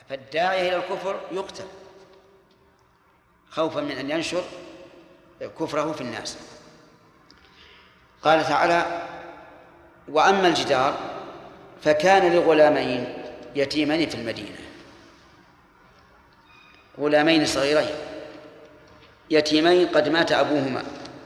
فالداعي إلى الكفر يقتل خوفا من أن ينشر كفره في الناس. قال تعالى: وأما الجدار فكان لغلامين يتيمين في المدينة، غلامين صغيرين يتيمين قد مات أبوهما،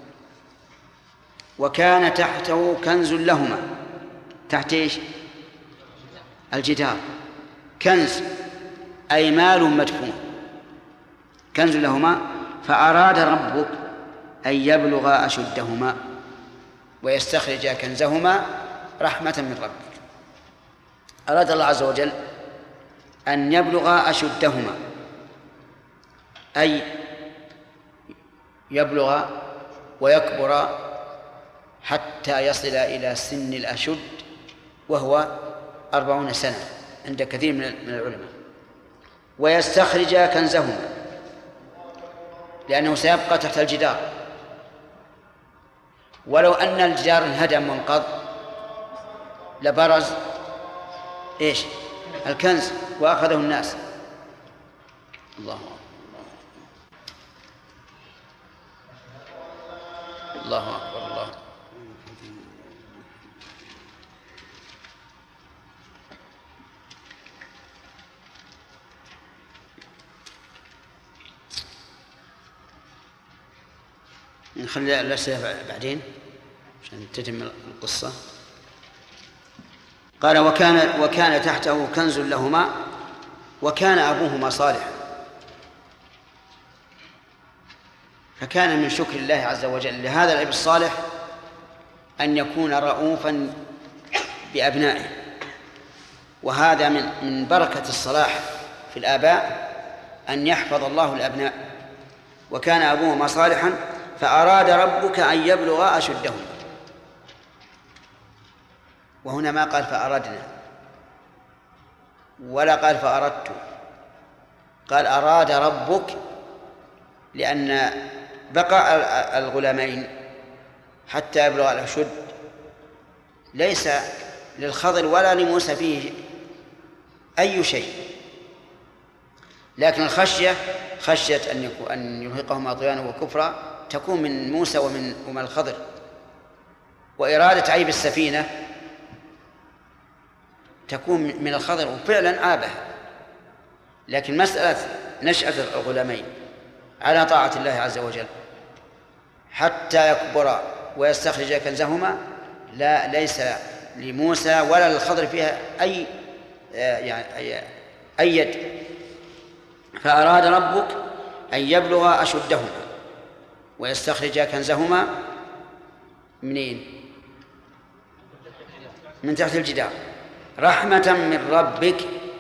وكان تحته كنز لهما. تحت إيش؟ الجدار. كنز أي مال مدفون، كنز لهما. فأراد ربك أن يبلغ أشدهما ويستخرج كنزهما رحمة من ربك. أراد الله عز وجل أن يبلغ أشدهما، أي يبلغ ويكبر حتى يصل إلى سن الأشد، وهو 40 سنة عند كثير من العلماء. ويستخرج كنزهما، لأنه سيبقى تحت الجدار. ولو أن الجدار انهدم وانقض لبرز إيش؟ الكنز وأخذه الناس. الله الله أكبر. الله. نخلي الأسئلة بعدين عشان تتم القصة. قال: وكان تحته كنز لهما وكان أبوهما صالحا. فكان من شكر الله عز وجل لهذا الأب الصالح أن يكون رؤوفا بأبنائه، وهذا من بركة الصلاح في الآباء أن يحفظ الله الأبناء. وكان أبوهما صالحا فأراد ربك أن يبلغ أشدهما. وهنا ما قال فأردنا ولا قال فأردت، قال أراد ربك، لأن بقاء الغلامين حتى يبلغ الأشد ليس للخضر ولا لموسى فيه أي شيء، لكن الخشية خشية أن يرهقهما طغيانا وكفرا تكون من موسى ومن الخضر. وإرادة عيب السفينة تكون من الخضر، وفعلا عابها. لكن مسألة نشأة الغلامين على طاعة الله عز وجل حتى يكبرا ويستخرج كنزهما ليس لموسى ولا للخضر فيها أي يد. فأراد ربك أن يبلغ أشدهما ويستخرج كنزهما منين؟ من تحت الجدار، رحمة من ربك.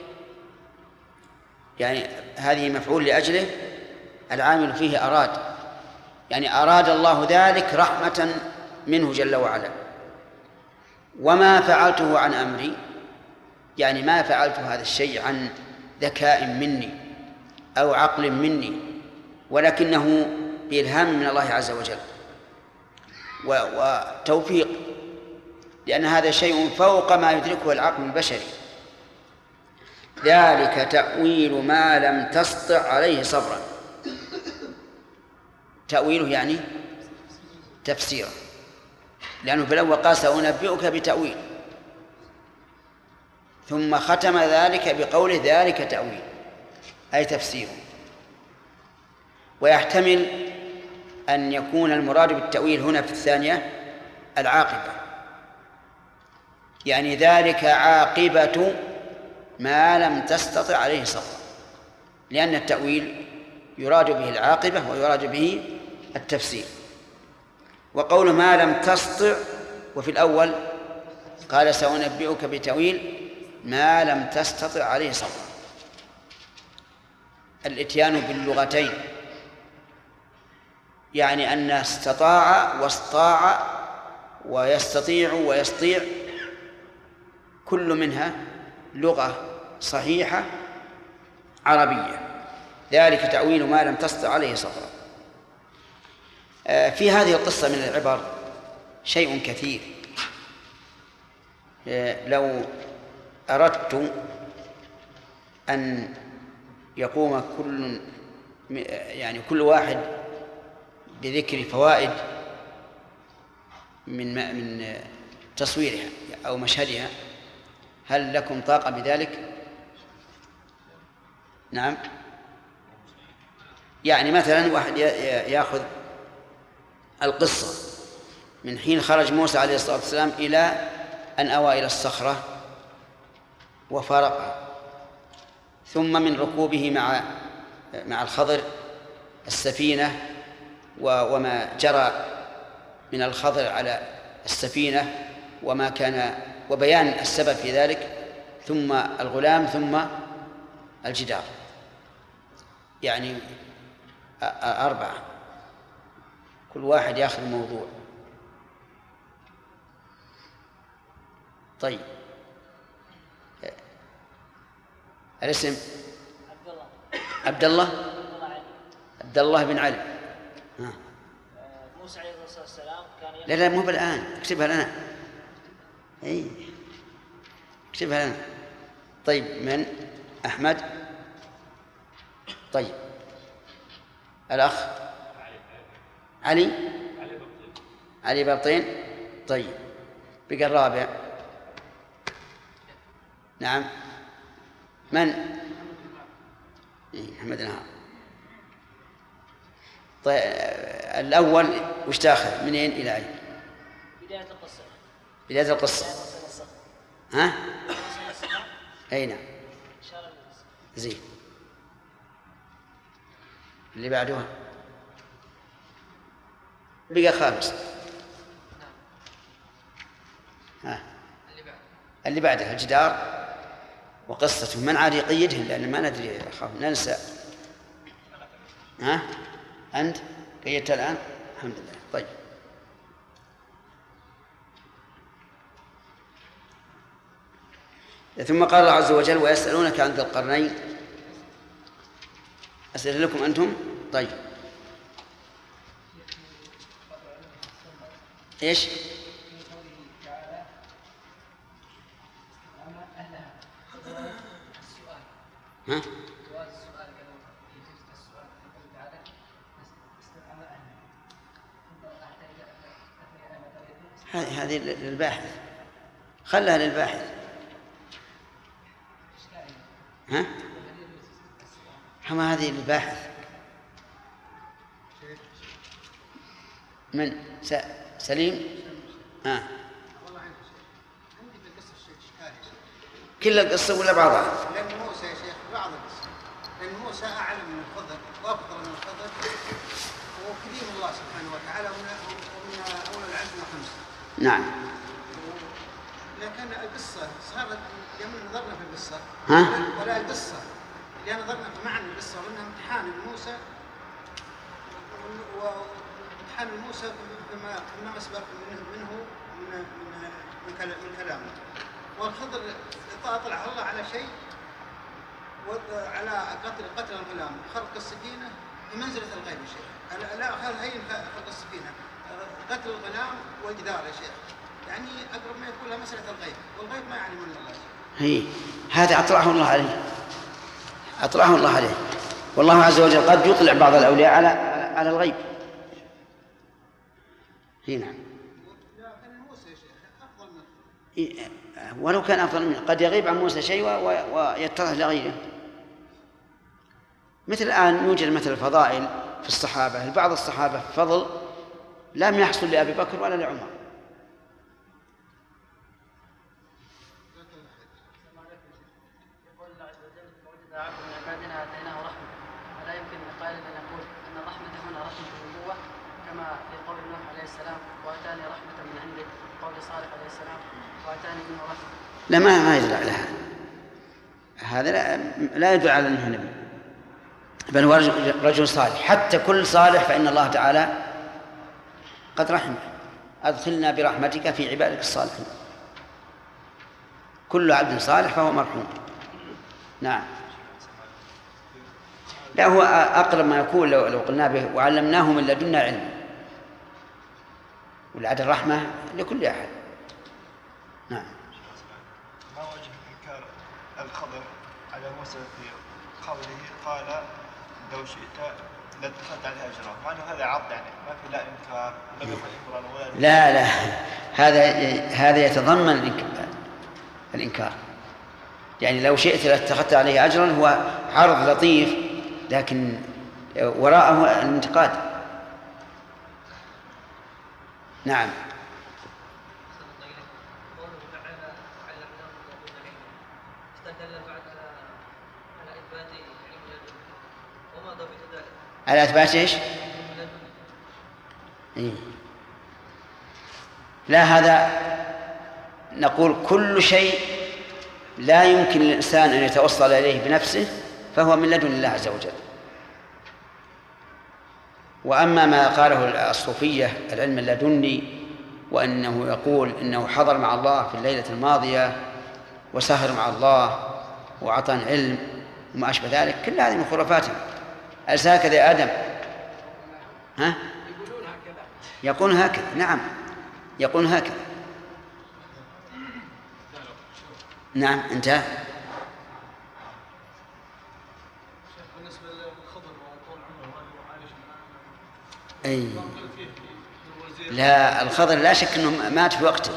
يعني هذه مفعول لأجله، العامل فيه أراد، يعني أراد الله ذلك رحمة منه جل وعلا. وما فعلته عن أمري، يعني ما فعلت هذا الشيء عن ذكاء مني أو عقل مني، ولكنه بإلهام من الله عز وجل وتوفيق، لأن هذا شيء فوق ما يدركه العقل البشري. ذلك تأويل ما لم تسطع عليه صبرا. تأويله يعني تفسيره، لأنه في الأول قال سأنبئك بتأويل، ثم ختم ذلك بقوله ذلك تأويل أي تفسيره. ويحتمل أن يكون المراد بالتأويل هنا في الثانية العاقبة، يعني ذلك عاقبة ما لم تستطع عليه صبرا، لأن التأويل يراد به العاقبة ويراد به التفسير. وقول ما لم تستطع، وفي الأول قال سأنبئك بتأويل ما لم تستطع عليه صبرا. الاتيان باللغتين يعني أن استطاع واستطاع ويستطيع ويستطيع كل منها لغة صحيحة عربية. ذلك تأويل ما لم تستطع عليه صبرا. في هذه القصة من العبر شيء كثير. لو أردت أن يقوم يعني كل واحد بذكر فوائد من تصويرها أو مشهدها، هل لكم طاقة بذلك؟ نعم. يعني مثلا واحد يأخذ القصة من حين خرج موسى عليه الصلاة والسلام إلى أن أوى إلى الصخرة وفارقها، ثم من ركوبه مع الخضر السفينة وما جرى من الخضر على السفينة وما كان وبيان السبب في ذلك، ثم الغلام، ثم الجدار، يعني 4، كل واحد يأخذ موضوع. طيب، الاسم عبد الله بن علي. موسى عليه الصلاة والسلام كان لا مو بالآن، اكتبها لنا. اي اكتبها لنا. طيب، من أحمد. طيب، الأخ علي بابطين. طيب، بقى الرابع. نعم، من؟ محمد نهار. طيب، الأول وش تأخذ منين إلى أين؟ بداية القصة. ها؟ أي نعم. زين. اللي بعدها بقى 5. ها، اللي بعدها الجدار وقصته. من عاد يقيدهم لأن ما ندري، أخاف ننسى. ها، أنت قيدت الآن؟ الحمد لله. طيب، ثم قال الله عز وجل: ويسألونك عن ذي القرنين. أسأل لكم أنتم. طيب، إيش؟ ها؟ هذه للباحث، خلها للباحث. ها؟ هذه للباحث. من سليم؟ ها، كل القصة ولا بعضها؟ لأن موسى يا شيخ بعض القصة، لأن موسى أعلم من الخضر وأفضل من الخضر وكريم الله سبحانه وتعالى ومن أولى العزم 5. نعم. لكن القصة صارت لما نظرنا في القصة، ها؟ ولا القصة اللي نظرنا في معنى القصة وأنها امتحان لموسى، وامتحان لموسى بما مسبق منه من كلامه. والخضر طلع الله على شيء، على قتل الغلام، خرق السفينة بمنزلة الغيب يا شيخ. لا هي خرق السفينة، قتل الغلام والجدار يا شيخ، يعني أقرب ما يكون لها مسألة الغيب، والغيب ما يعلم إلا الله. هي هذا أطلعه الله عليه، والله عز وجل قد يطلع بعض الأولياء على الغيب. هي نعم. لكن موسى يا شيخ أفضل منه، ولو كان أفضل منه قد يغيب عن موسى شيء ويتضح لغيره. مثل الآن يوجد مثل الفضائل في الصحابة، بعض الصحابة فضل لم يحصل لأبي بكر ولا لعمر. يقول الله عز وجل: ووجد عبد من عبادنا آتيناه رحمة. ولا يمكن لقائل أن يقول أن الرحمة هنا رحمة النبوة، كما في قول نوح عليه السلام: وآتاني رحمة من عندك، قول صالح عليه السلام: وآتاني منه رحمة. لا، ما يدل على هذا لا يدل على أنه نبي، بل هو رجل صالح. حتى كل صالح فإن الله تعالى قد رحمه. أدخلنا برحمتك في عبادك الصالحين. كل عبد صالح فهو مرحوم. نعم. لا، هو أقرب ما يكون لو قلنا به: وعلمناه من لدنا علما. والعد الرحمة لكل أحد. نعم. ما وجه إنكار الخضر على موسى في قوله قال لو شئت لاتخذت عليها أجرا، مع أنه هذا عرض يعني ما في لا إنكار لم يكن إكرارا ولا لا هذا يتضمن الإنكار. يعني لو شئت لاتخذت عليه أجرا هو عرض لطيف، لكن وراءه الانتقاد. نعم. على إثبات إيش؟ لا، هذا نقول كل شيء لا يمكن للإنسان أن يتوصل إليه بنفسه فهو من لدن الله عز وجل. وأما ما قاله الصوفية العلم اللدني، وأنه يقول إنه حضر مع الله في الليلة الماضية وسهر مع الله وعطى علم وما أشبه ذلك، كل هذه من خرافاتهم. أليس هكذا يا آدم؟ ها؟ يقولون هكذا. نعم، يقولون هكذا. نعم. انتهى. أي لا، الخضر لا شك أنه مات في وقته،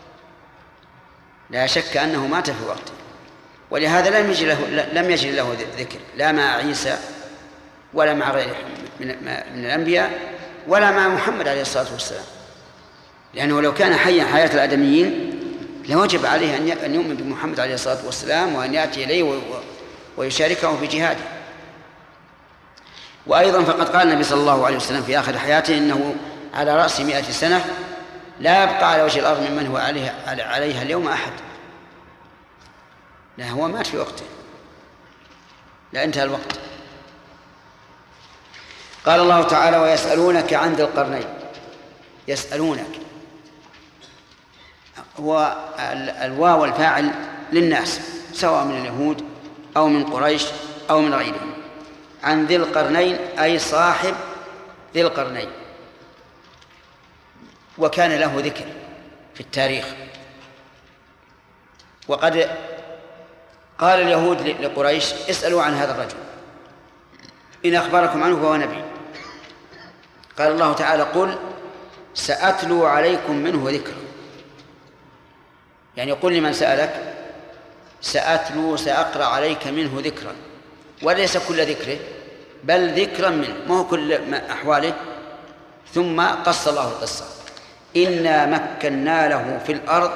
لا شك أنه مات في وقته، ولهذا لم يجري له ذكر لا مع عيسى ولا مع غيره من الأنبياء ولا مع محمد عليه الصلاة والسلام، لأنه لو كان حيا حياة الآدميين لوجب عليه أن يؤمن بمحمد عليه الصلاة والسلام وأن يأتي إليه ويشاركه في جهاده. وأيضا فقد قال النبي صلى الله عليه وسلم في آخر حياته إنه على رأس 100 سنة لا يبقى على وجه الأرض ممن هو عليها اليوم أحد. لا، هو مات في وقته، لا انتهى الوقت. قال الله تعالى: ويسألونك عن ذي القرنين. يسألونك، هو الواو والفاعل للناس سواء من اليهود أو من قريش أو من غيرهم. عن ذي القرنين أي صاحب ذي القرنين، وكان له ذكر في التاريخ. وقد قال اليهود لقريش: اسألوا عن هذا الرجل إن أخبركم عنه فهو نبي. قال الله تعالى: قل سأتلو عليكم منه ذكرا. يعني يقول لمن سألك: سأقرأ عليك منه ذكرا، وليس كل ذكره بل ذكرا منه، ما هو كل أحواله. ثم قص الله القصة: إنا مكنا له في الأرض.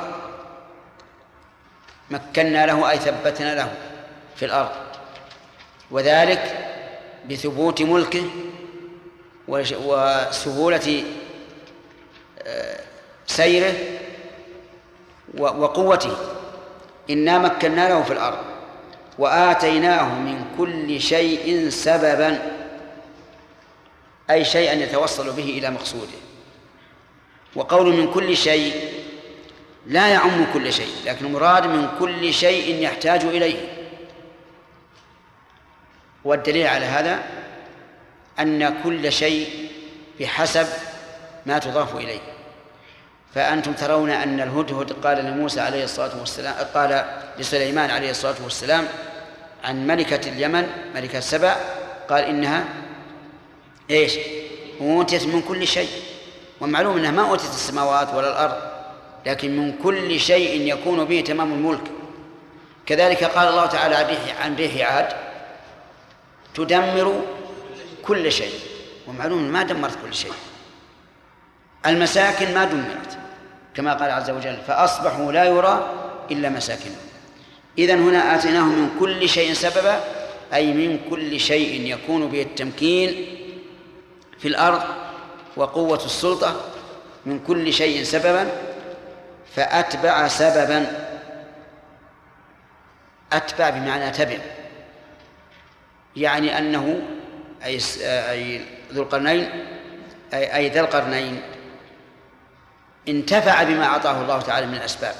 مكنا له أي ثبتنا له في الأرض، وذلك بثبوت ملكه وسهولة سيره وقوته. إنا مكنا له في الأرض وآتيناه من كل شيء سببا، أي شيئا يتوصل به إلى مقصوده. وقول من كل شيء لا يعم كل شيء، لكن المراد من كل شيء يحتاج إليه. والدليل على هذا أن كل شيء بحسب ما تضاف إليه. فأنتم ترون أن الهدهد قال لموسى عليه الصلاة والسلام، قال لسليمان عليه الصلاة والسلام عن ملكة اليمن ملكة سبأ، قال إنها إيش؟ أوتيت من كل شيء. ومعلوم أنها ما أوتيت السماوات ولا الأرض، لكن من كل شيء يكون به تمام الملك. كذلك قال الله تعالى عن ريح عاد: تدمر كل شيء. ومعلوم ما دمرت كل شيء، المساكن ما دمرت، كما قال عز وجل: فأصبحوا لا يرى إلا مساكنهم. إذن هنا آتيناه من كل شيء سببا، أي من كل شيء يكون به التمكين في الأرض وقوة السلطة، من كل شيء سببا. فأتبع سببا، أتبع بمعنى تبع، يعني أنه أي ذو القرنين أي ذا القرنين انتفع بما أعطاه الله تعالى من الأسباب،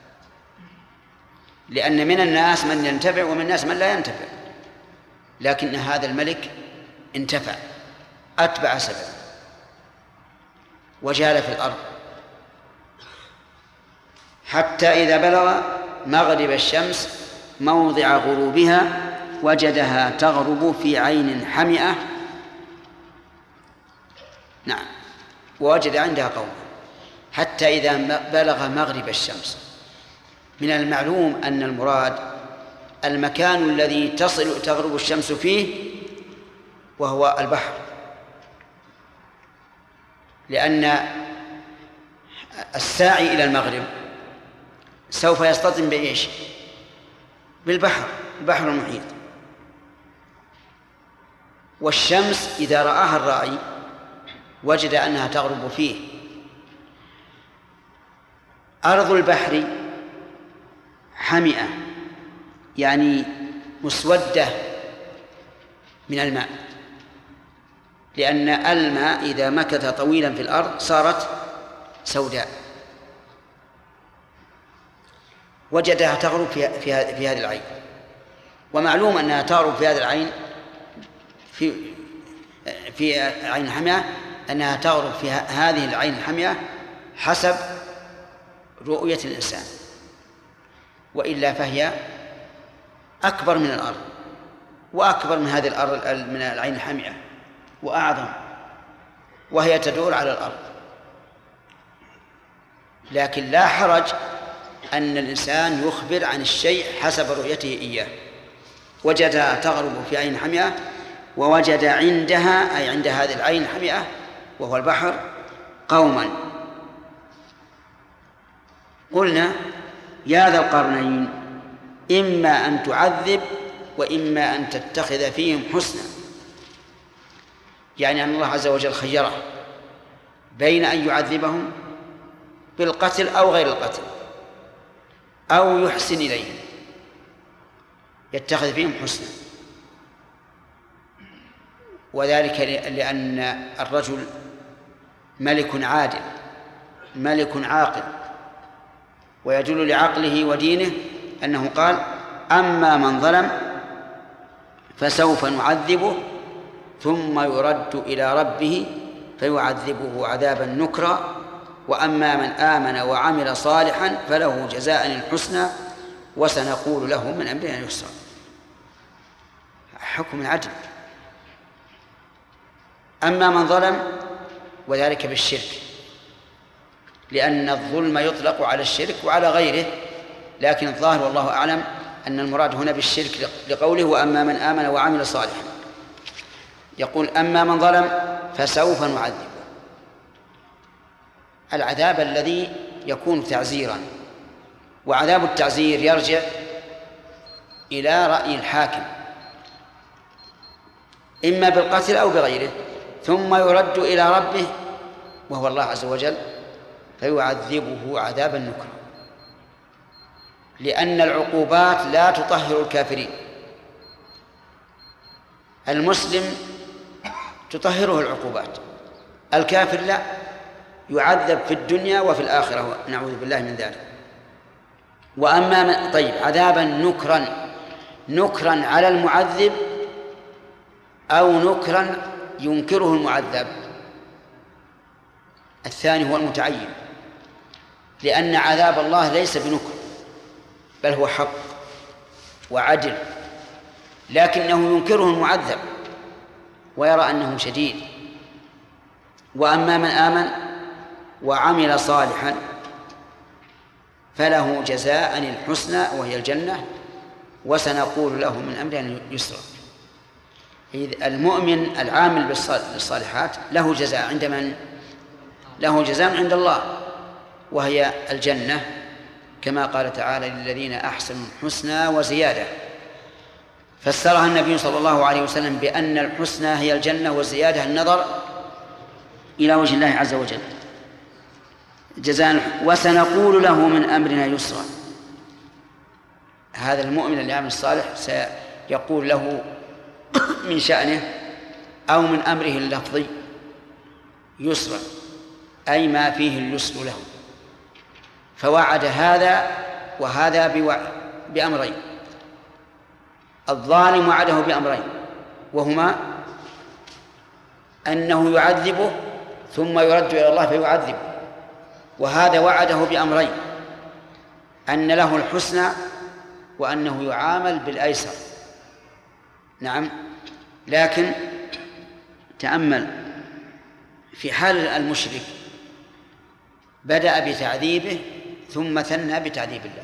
لأن من الناس من ينتفع ومن الناس من لا ينتفع، لكن هذا الملك انتفع، أتبع سببا وجال في الأرض حتى إذا بلغ مغرب الشمس موضع غروبها وجدها تغرب في عين حمئة. نعم، ووجد عندها قوما حتى إذا بلغ مغرب الشمس. من المعلوم أن المراد المكان الذي تغرب الشمس فيه وهو البحر، لأن الساعي إلى المغرب سوف يصطدم بإيش؟ بالبحر، البحر المحيط. والشمس إذا رآها الرائي وجد أنها تغرب فيه. أرض البحر حمئة، يعني مسودة من الماء، لأن الماء إذا مكث طويلا في الأرض صارت سوداء. وجدها تغرب في هذه العين. ومعلوم أنها تغرب في هذه العين في عين الحمئة، أنها تغرب في هذه العين الحمئة حسب رؤية الإنسان، وإلا فهي أكبر من الأرض، وأكبر من هذه الأرض من العين الحمئة، وأعظم، وهي تدور على الأرض. لكن لا حرج أن الإنسان يخبر عن الشيء حسب رؤيته إياه. وجدها تغرب في عين حمئة، ووجد عندها أي عند هذه العين الحمئة وهو البحر قوما. قلنا يا ذا القرنين إما أن تعذب وإما أن تتخذ فيهم حسنا، يعني أن الله عز وجل خيره بين أن يعذبهم بالقتل أو غير القتل، أو يحسن إليهم يتخذ فيهم حسنا. وذلك لأن الرجل ملك عادل، ملك عاقل، ويدل لعقله ودينه أنه قال أما من ظلم فسوف نعذبه ثم يرد إلى ربه فيعذبه عذابا نكرا، وأما من آمن وعمل صالحا فله جزاء الحسنى وسنقول له من أمرنا يسرا. حكم العدل. أما من ظلم وذلك بالشرك، لأن الظلم يطلق على الشرك وعلى غيره، لكن الظاهر والله أعلم أن المراد هنا بالشرك لقوله وأما من آمن وعمل صالحا. يقول أما من ظلم فسوف نعذبه، العذاب الذي يكون تعزيرا، وعذاب التعزير يرجع إلى رأي الحاكم إما بالقتل أو بغيره، ثم يرد إلى ربه وهو الله عز وجل فيعذبه عذابا نكرا، لأن العقوبات لا تطهر الكافرين. المسلم تطهره العقوبات، الكافر لا، يعذب في الدنيا وفي الآخرة نعوذ بالله من ذلك. وأما من طيب عذابا نكرا على المعذب أو نكرا ينكره المعذب، الثاني هو المتعين، لأن عذاب الله ليس بنكر بل هو حق وعدل، لكنه ينكره المعذب ويرى أنه شديد. وأما من آمن وعمل صالحا فله جزاء الحسنى وهي الجنة وسنقول له من أمرنا يسرا. المؤمن العامل بالصالحات له جزاء عند من؟ له جزاء عند الله وهي الجنة، كما قال تعالى للذين أحسنوا الحسنى وزيادة. فسرها النبي صلى الله عليه وسلم بأن الحسنى هي الجنة والزيادة النظر إلى وجه الله عز وجل جزاء، وسنقول له من أمرنا يسرا. هذا المؤمن اللي يعمل الصالح سيقول له من شأنه أو من أمره اللفظي يسرا، أي ما فيه اليسر له. فوعد هذا وهذا بأمرين. الظالم وعده بأمرين، وهما أنه يعذبه ثم يرد إلى الله فيعذبه، وهذا وعده بأمرين، أن له الحسنى وأنه يعامل بالأيسر. نعم. لكن تأمل في حال المشرك بدأ بتعذيبه ثم ثنى بتعذيب الله.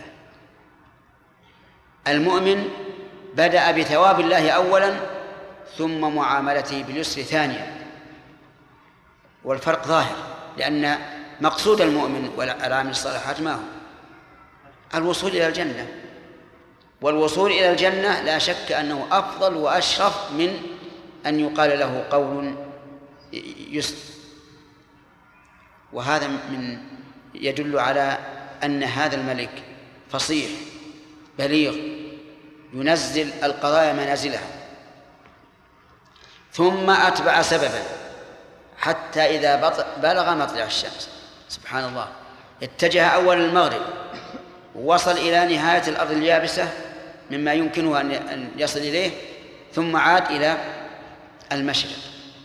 المؤمن بدأ بثواب الله أولا ثم معاملته باليسر ثانيا، والفرق ظاهر، لأن مقصود المؤمن والعامل الصالحات ما هو؟ الوصول إلى الجنة، والوصول إلى الجنة لا شك أنه أفضل وأشرف من أن يقال له قول يسر. وهذا يدل على أن هذا الملك فصيح بليغ ينزل القضايا منازلها. ثم أتبع سببا حتى إذا بلغ مطلع الشمس، سبحان الله، اتجه أول المغرب ووصل إلى نهاية الأرض اليابسة مما يمكنه أن يصل إليه، ثم عاد إلى المشرق.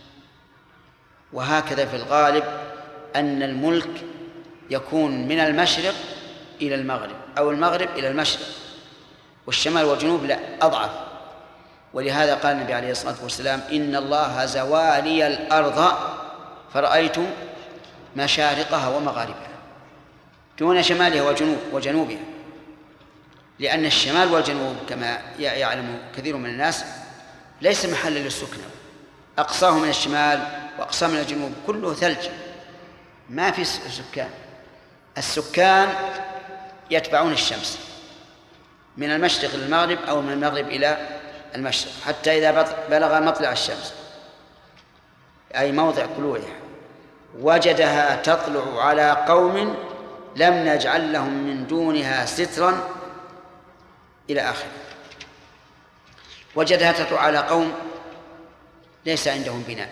وهكذا في الغالب أن الملك يكون من المشرق إلى المغرب أو المغرب إلى المشرق، والشمال والجنوب لا، أضعف. ولهذا قال النبي عليه الصلاة والسلام: إن الله زوالي الأرض فرأيت مشارقها ومغاربها، دون شمالها وجنوبها، لأن الشمال والجنوب كما يعلم كثير من الناس ليس محلا للسكنى، أقصاه من الشمال وأقصاه من الجنوب كله ثلج، ما في سكان. السكان يتبعون الشمس من المشرق إلى المغرب أو من المغرب إلى المشرق، حتى إذا بلغ مطلع الشمس أي موضع طلوعها وجدها تطلع على قوم لم نجعل لهم من دونها سترا إلى آخره. وجدها تطلع على قوم ليس عندهم بناء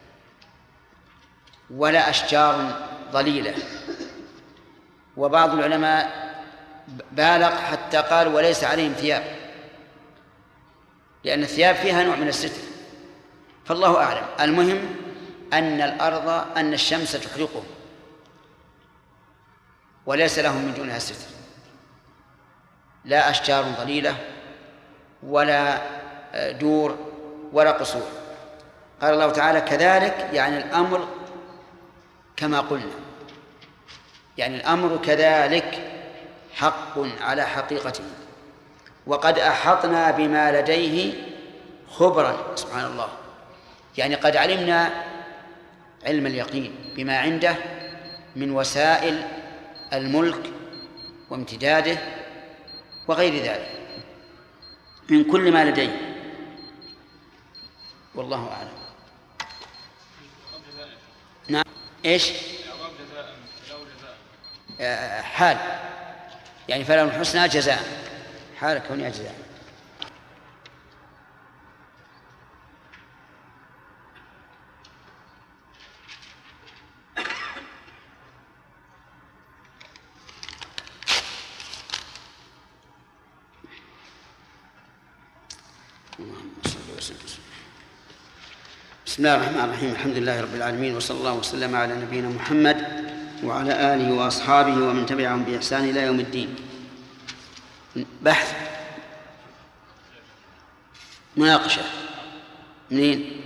ولا أشجار ظليلة، وبعض العلماء بالغ حتى قال وليس عليهم ثياب، لأن الثياب فيها نوع من الستر، فالله أعلم. المهم أن الشمس تحرقهم وليس لهم من دونها ستر، لا أشجار ظليلة ولا دور ولا قصور. قال الله تعالى: كذلك، يعني الأمر كما قلنا، يعني الأمر كذلك حق على حقيقته، وقد أحطنا بما لديه خبرا. سبحان الله، يعني قد علمنا علم اليقين بما عنده من وسائل الملك وامتداده وغير ذلك من كل ما لديه، والله أعلم. نعم. إيش؟ حال، يعني فله الحسنى جزاء، حال كونها جزاء. بسم الله الرحمن الرحيم. الحمد لله رب العالمين، وصلى الله وسلم على نبينا محمد وعلى آله وأصحابه ومن تبعهم بإحسان إلى يوم الدين. بحث، مناقشة، منين؟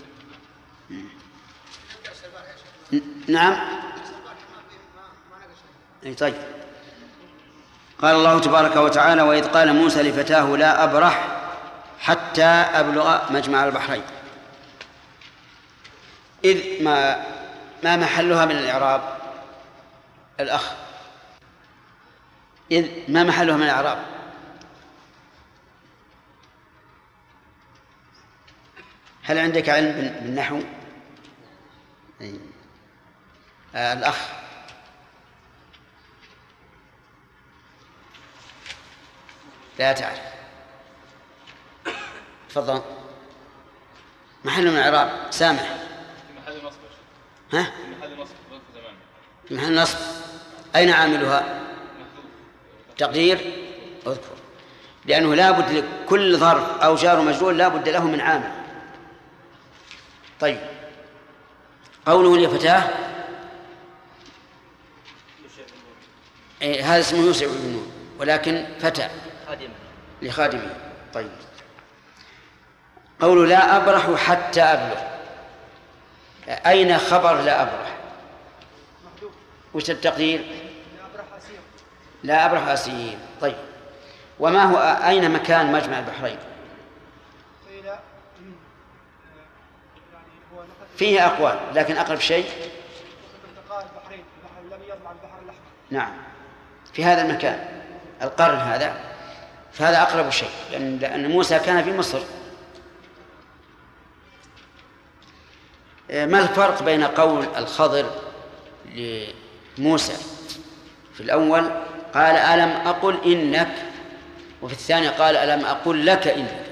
نعم. أي طيب. قال الله تبارك وتعالى: وإذ قال موسى لفتاه لا أبرح حتى أبلغ مجمع البحرين. إذ ما محلها من الإعراب؟ الأخ، إذ ما محلها من الإعراب؟ هل عندك علم بالنحو؟ الأخ، لا تعرف، تفضل. محل من الإعراب، سامح. في محل نصب. ها؟ في محل نصب ظرف زمان. في محل نصب. أين عاملها؟ تقدير اذكر، لأنه لا بد لكل ظرف أو جار ومجرور لا بد له من عامل. طيب، قوله لفتاه هذا اسمه يوسع بن نون، ولكن فتى لخادمه. طيب، قول لا أبرح حتى أبلغ، أين خبر لا أبرح؟ وش التقدير؟ لا أبرح أسير. طيب، وما هو أين مكان مجمع البحرين؟ فيه أقوال، لكن أقرب شيء نعم في هذا المكان القرن هذا، فهذا أقرب شيء، لأن موسى كان في مصر. ما الفرق بين قول الخضر لموسى في الأول قال ألم أقل إنك، وفي الثاني قال ألم أقل لك إنك؟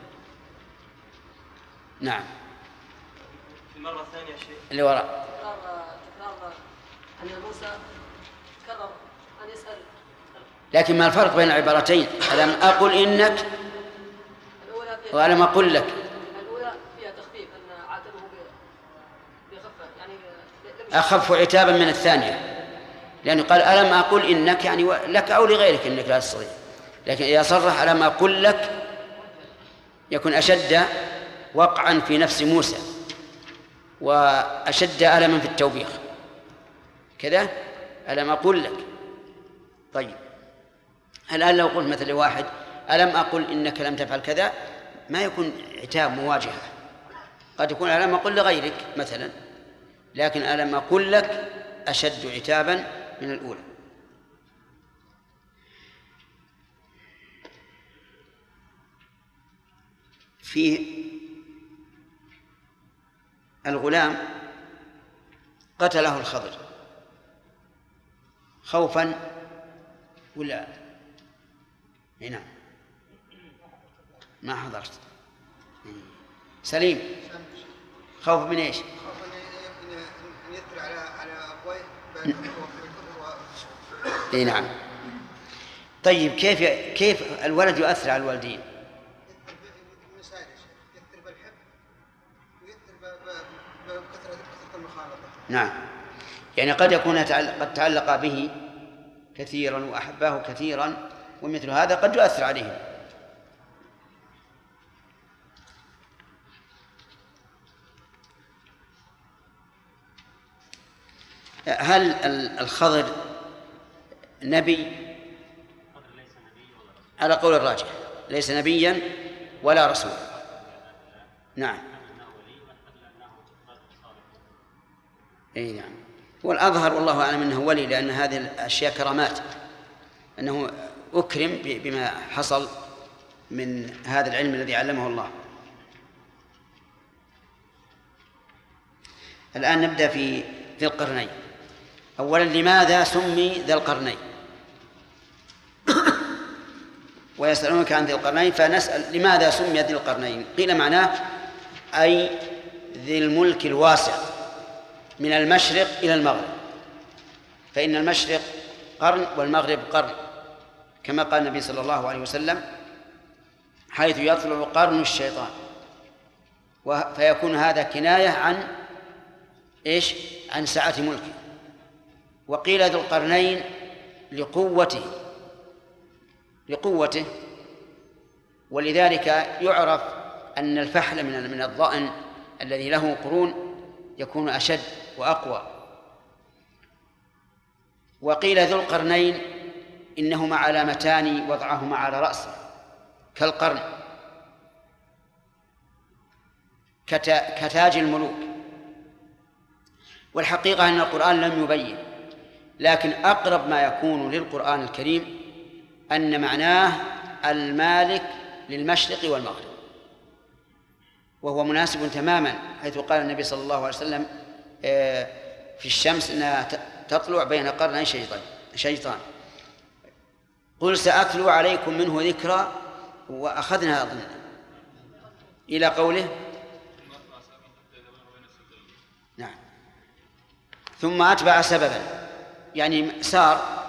نعم. في المرة الثانية شيء اللي وراء تكرار أن موسى كرر أن يسأل. لكن ما الفرق بين العبارتين ألم أقل إنك وألم أقل لك؟ الأولى فيها تخفيف أن عاتبه بخفة، يعني أخف عتابا من الثانية، لأنه قال ألم أقل إنك يعني لك أو لغيرك إنك لا تستطيع، لكن إذا صرح ألم أقل لك يكون أشد وقعا في نفس موسى وأشد ألما في التوبيخ كذا. ألم أقل لك. طيب، الآن لو قلت مثل واحد ألم أقل إنك لم تفعل كذا، ما يكون عتاب مواجهة، قد يكون ألم أقل لغيرك مثلا، لكن ألم أقل لك أشد عتابا من الأولى. في الغلام قتله الخضر خوفا ولا هنا؟ ما حضرت. سليم، خوف من ايش؟ خوف ان يثر على ابويه بين الكفر اي نعم. طيب، كيف الولد يؤثر على الوالدين؟ يثر بالحب ويثر بكثرة المخالطة. نعم، يعني قد يكون قد تعلق به كثيرا وأحباه كثيرا، ومثل هذا قد يؤثر عليهم. هل الخضر نبي؟ على قول الراجح ليس نبيا ولا رسول. نعم. اي نعم، والأظهر والله أعلم أنه ولي، لأن هذه الأشياء كرامات، أنه أكرم بما حصل من هذا العلم الذي علمه الله. الآن نبدأ في ذي القرنين. أولا، لماذا سمي ذا القرنين؟ ويسألونك عن ذي القرنين، فنسأل لماذا سمي ذي القرنين؟ قيل معناه أي ذي الملك الواسع من المشرق إلى المغرب، فإن المشرق قرن والمغرب قرن، كما قال النبي صلى الله عليه وسلم حيث يطلع قرن الشيطان، فيكون هذا كناية عن إيش؟ عن سعة ملكه. وقيل ذو القرنين لقوته، ولذلك يعرف أن الفحل من الضأن الذي له قرون يكون أشد وأقوى. وقيل ذو القرنين إنهما علامتان وضعهما على رأسه كالقرن كتاج الملوك. والحقيقة أن القرآن لم يبين، لكن أقرب ما يكون للقرآن الكريم أن معناه المالك للمشرق والمغرب، وهو مناسب تماما، حيث قال النبي صلى الله عليه وسلم في الشمس أنها تطلع بين قرني شيطان. قل سأتلو عليكم منه ذكرى، وأخذنا أظن إلى قوله نعم ثم أتبع سببا، يعني سار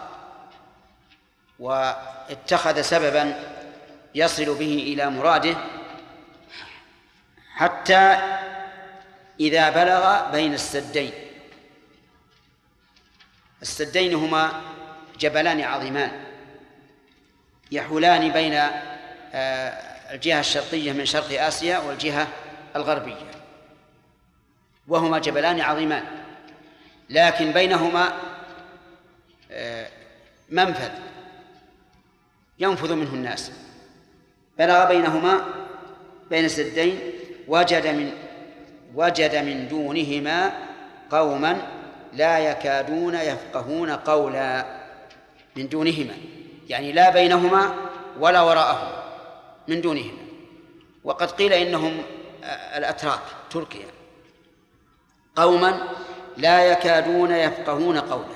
واتخذ سببا يصل به إلى مراده حتى إذا بلغ بين السدين هما جبلان عظيمان يحولان بين الجهة الشرقية من شرق آسيا والجهة الغربية، وهما جبلان عظيمان، لكن بينهما منفذ ينفذ منه الناس. بلغ بينهما بين السدين وجد من دونهما قوما لا يكادون يفقهون قولا. من دونهما يعني لا بينهما ولا وراءهما، من دونهما. وقد قيل إنهم الأتراك تركيا. قوما لا يكادون يفقهون قولا.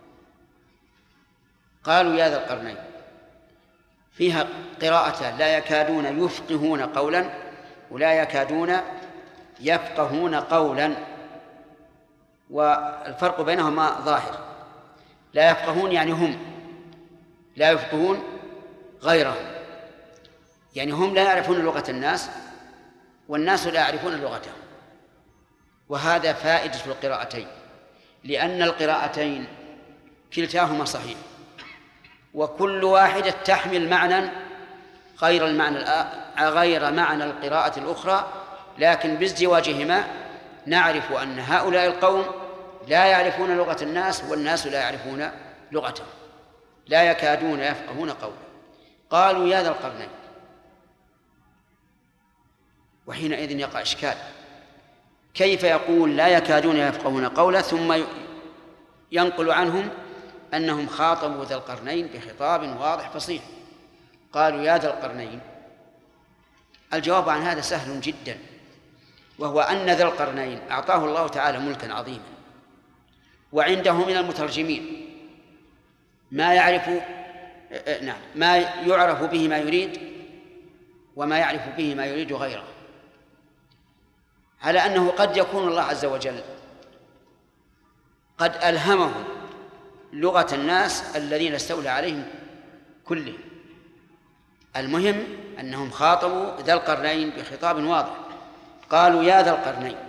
قالوا يا ذا القرنين، فيها قراءة لا يكادون يفقهون قولا ولا يكادون يفقهون قولا، والفرق بينهما ظاهر. لا يفقهون يعني هم، لا يفقهون غيرهم، يعني هم لا يعرفون لغة الناس والناس لا يعرفون لغتهم. وهذا فائدة القراءتين، لأن القراءتين كلتاهما صحيح، وكل واحدة تحمل معنى غير معنى القراءة الأخرى، لكن بازدواجهما نعرف أن هؤلاء القوم لا يعرفون لغة الناس والناس لا يعرفون لغتهم. لا يكادون يفقهون قولا. قالوا يا ذا القرنين. وحينئذ يقع إشكال، كيف يقول لا يكادون يفقهون قولا ثم ينقل عنهم أنهم خاطبوا ذا القرنين بخطاب واضح فصيح؟ قالوا يا ذا القرنين. الجواب عن هذا سهل جدا، وهو أن ذا القرنين أعطاه الله تعالى ملكا عظيما، وعنده من المترجمين ما يعرف به ما يريد وما يعرف به ما يريد غيره، على أنه قد يكون الله عز وجل قد ألهمه لغة الناس الذين استولى عليهم كلهم. المهم أنهم خاطبوا ذا القرنين بخطاب واضح. قالوا يا ذا القرنين،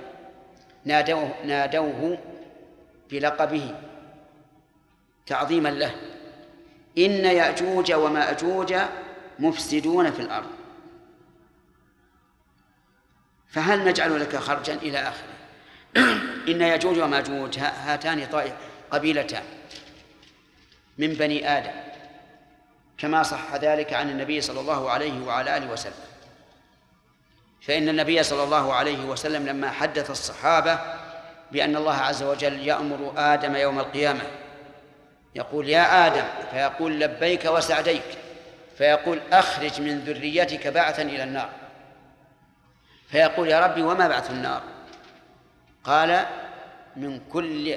نادوه بلقبه تعظيما له. إن يأجوج ومأجوج مفسدون في الأرض، فهل نجعل لك خرجا إلى آخره. إن يأجوج ومأجوج هاتان قبيلتان من بني آدم، كما صح ذلك عن النبي صلى الله عليه وعلى آله وسلم. فإن النبي صلى الله عليه وسلم لما حدث الصحابة بأن الله عز وجل يأمر آدم يوم القيامة يقول يا آدم، فيقول لبيك وسعديك، فيقول أخرج من ذريتك بعثا إلى النار، فيقول يا ربي وما بعث النار؟ قال من كل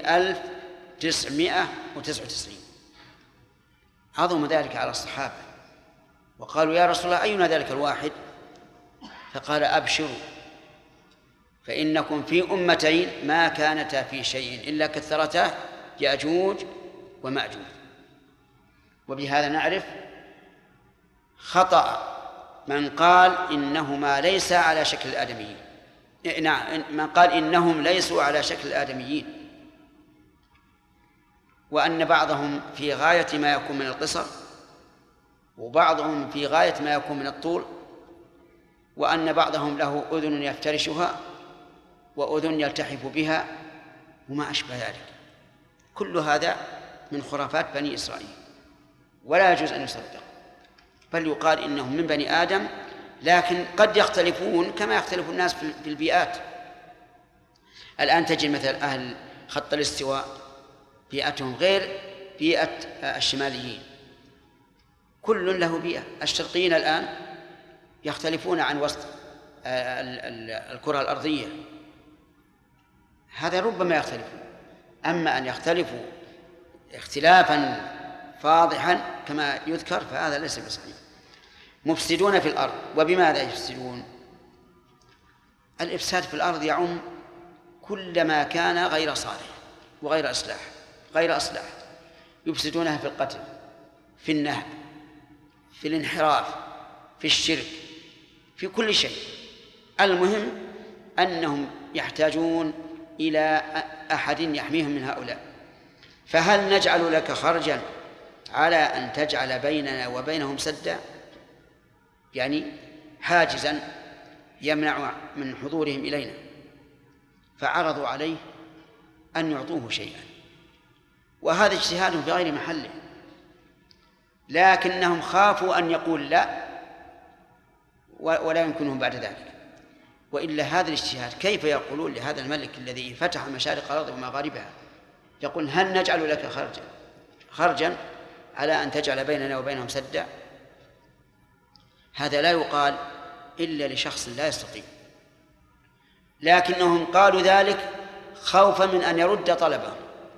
1999. عظم ذلك على الصحابة، وقالوا يا رسول الله أينا ذلك الواحد؟ فقال أبشروا، فإنكم في أمتين ما كانتا في شيء إلا كثرتا يأجوج ومأجوج. وبهذا نعرف خطأ من قال إنهما ليس على شكل الآدميين. نعم، من قال إنهم ليسوا على شكل الآدميين، وأن بعضهم في غاية ما يكون من القصر وبعضهم في غاية ما يكون من الطول، وأن بعضهم له أذن يفترشها وأذن يلتحف بها وما أشبه ذلك. كل هذا من خرافات بني إسرائيل ولا يجوز أن يصدق، بل يقال إنهم من بني آدم، لكن قد يختلفون كما يختلف الناس في البيئات. الآن تجد مثل أهل خط الاستواء بيئتهم غير بيئة الشماليين، كل له بيئة. الشرقيين الآن يختلفون عن وسط الكرة الأرضية، هذا ربما يختلفون. أما أن يختلفوا اختلافا فاضحا كما يذكر فهذا ليس بصحيح. مفسدون في الأرض. وبماذا يفسدون؟ الإفساد في الأرض يعم كل ما كان غير صالح وغير إصلاح، غير إصلاح. يفسدونها في القتل، في النهب، في الانحراف، في الشرك، في كل شيء. المهم أنهم يحتاجون إلى أحد يحميهم من هؤلاء. فهل نجعل لك خرجا على أن تجعل بيننا وبينهم سدا؟ يعني حاجزا يمنع من حضورهم إلينا، فعرضوا عليه أن يعطوه شيئا، وهذا اجتهاد في غير محله، لكنهم خافوا أن يقول لا ولا يمكنهم بعد ذلك. وإلا هذا الاجتهاد كيف يقولون لهذا الملك الذي فتح مشارق الأرض ومغاربها، يقول هل نجعل لك خرجا على أن تجعل بيننا وبينهم سدا؟ هذا لا يقال إلا لشخص لا يستطيع، لكنهم قالوا ذلك خوفا من أن يرد طلبهم،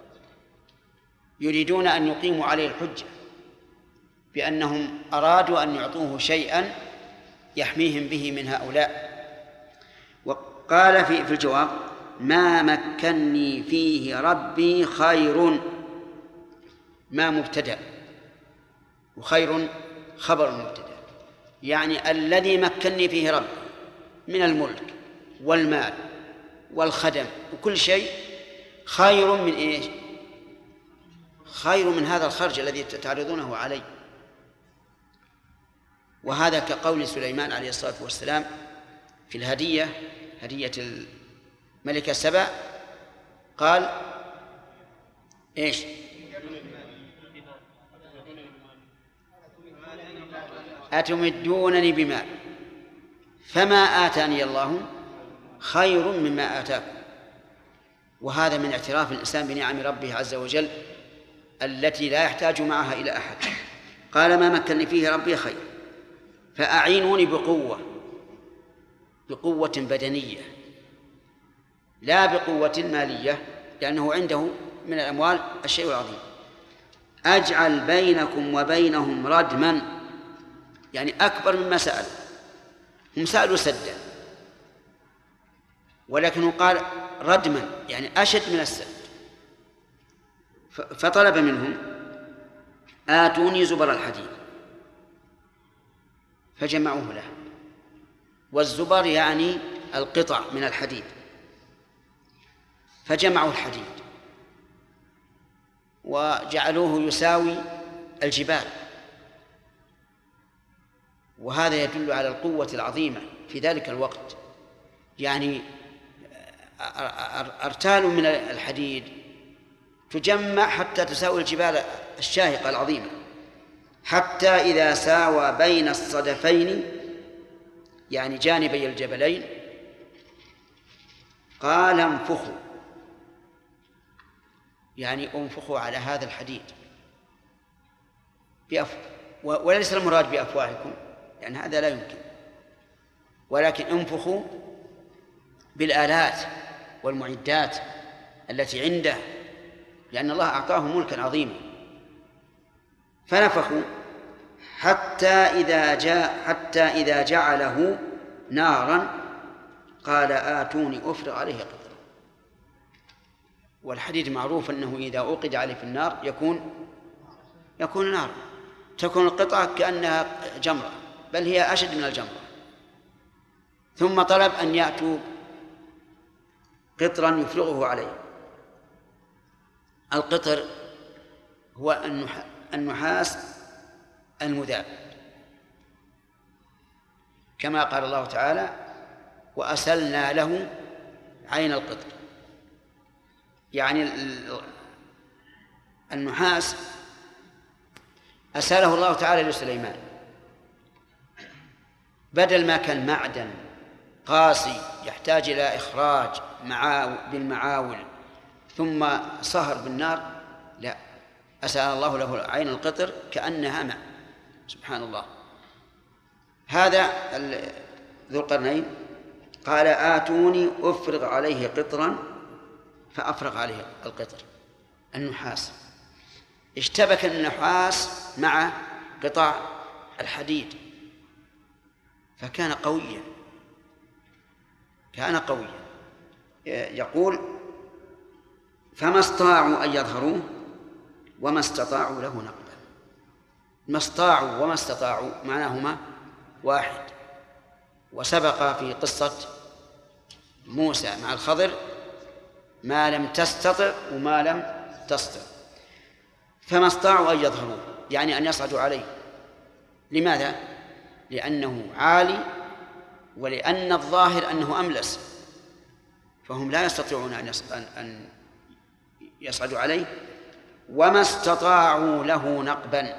يريدون أن يقيموا عليه الحجة بأنهم أرادوا أن يعطوه شيئا يحميهم به من هؤلاء. وقال في الجواب: ما مكني فيه ربي خير. ما مبتدأ وخير خبر مبتدأ، يعني الذي مكني فيه ربي من الملك والمال والخدم وكل شيء خير من إيش؟ خير من هذا الخرج الذي تعرضونه علي. وهذا كقول سليمان عليه الصلاة والسلام في الهدية، هدية الملكة سبأ، قال إيش؟ أتمدونني بمال فما آتاني الله خير مما آتاكم. وهذا من اعتراف الإنسان بنعم ربه عز وجل التي لا يحتاج معها إلى أحد. قال: ما مكنني فيه ربي خير فأعينوني بقوة بدنية لا بقوة مالية، لأنه عنده من الأموال الشيء العظيم. أجعل بينكم وبينهم ردما، يعني أكبر مما سألوا. هم سألوا سدا، ولكنه قال ردما، يعني أشد من السد. فطلب منهم: آتوني زبر الحديد، فجمعوه له. والزبر يعني القطع من الحديد، فجمعوا الحديد وجعلوه يساوي الجبال. وهذا يدل على القوة العظيمة في ذلك الوقت، يعني أرتال من الحديد تجمع حتى تساوي الجبال الشاهقة العظيمة، حتى إذا ساوى بين الصدفين، يعني جانبي الجبلين، قال: انفخوا، يعني انفخوا على هذا الحديد وليس المراد بأفواهكم، يعني هذا لا يمكن، ولكن انفخوا بالآلات والمعدات التي عنده، لأن الله أعطاه ملكا عظيما. فنفخوا حتى إذا جعله نارا قال: آتوني أفرغ عليه قطرا. والحديد معروف أنه إذا أوقد عليه في النار يكون نار، تكون القطعة كأنها جمرة، بل هي أشد من الجمرة. ثم طلب أن يأتوا قطرا يفرغه عليه. القطر هو النحاس المذاب، كما قال الله تعالى: وأسلنا له عين القطر، يعني النحاس أساله الله تعالى لسليمان، بدل ما كان معدن قاسي يحتاج إلى إخراج بالمعاول ثم صهر بالنار، لا، أسأل الله له عين القطر كأنها ماء. سبحان الله. هذا ذو القرنين قال: آتوني أفرغ عليه قطرا، فأفرغ عليه القطر النحاس. اشتبك النحاس مع قطع الحديد فكان قويا، يقول: فما استطاعوا أن يظهروه وما استطاعوا له نقبا. ما استطاعوا وما استطاعوا معناهما واحد. وسبق في قصة موسى مع الخضر: ما لم تستطع وما لم تستطع. فما استطاعوا أن يظهروه، يعني أن يصعدوا عليه. لماذا؟ لأنه عالي ولأن الظاهر أنه أملس، فهم لا يستطيعون أن يصعدوا عليه. وما استطاعوا له نقبا،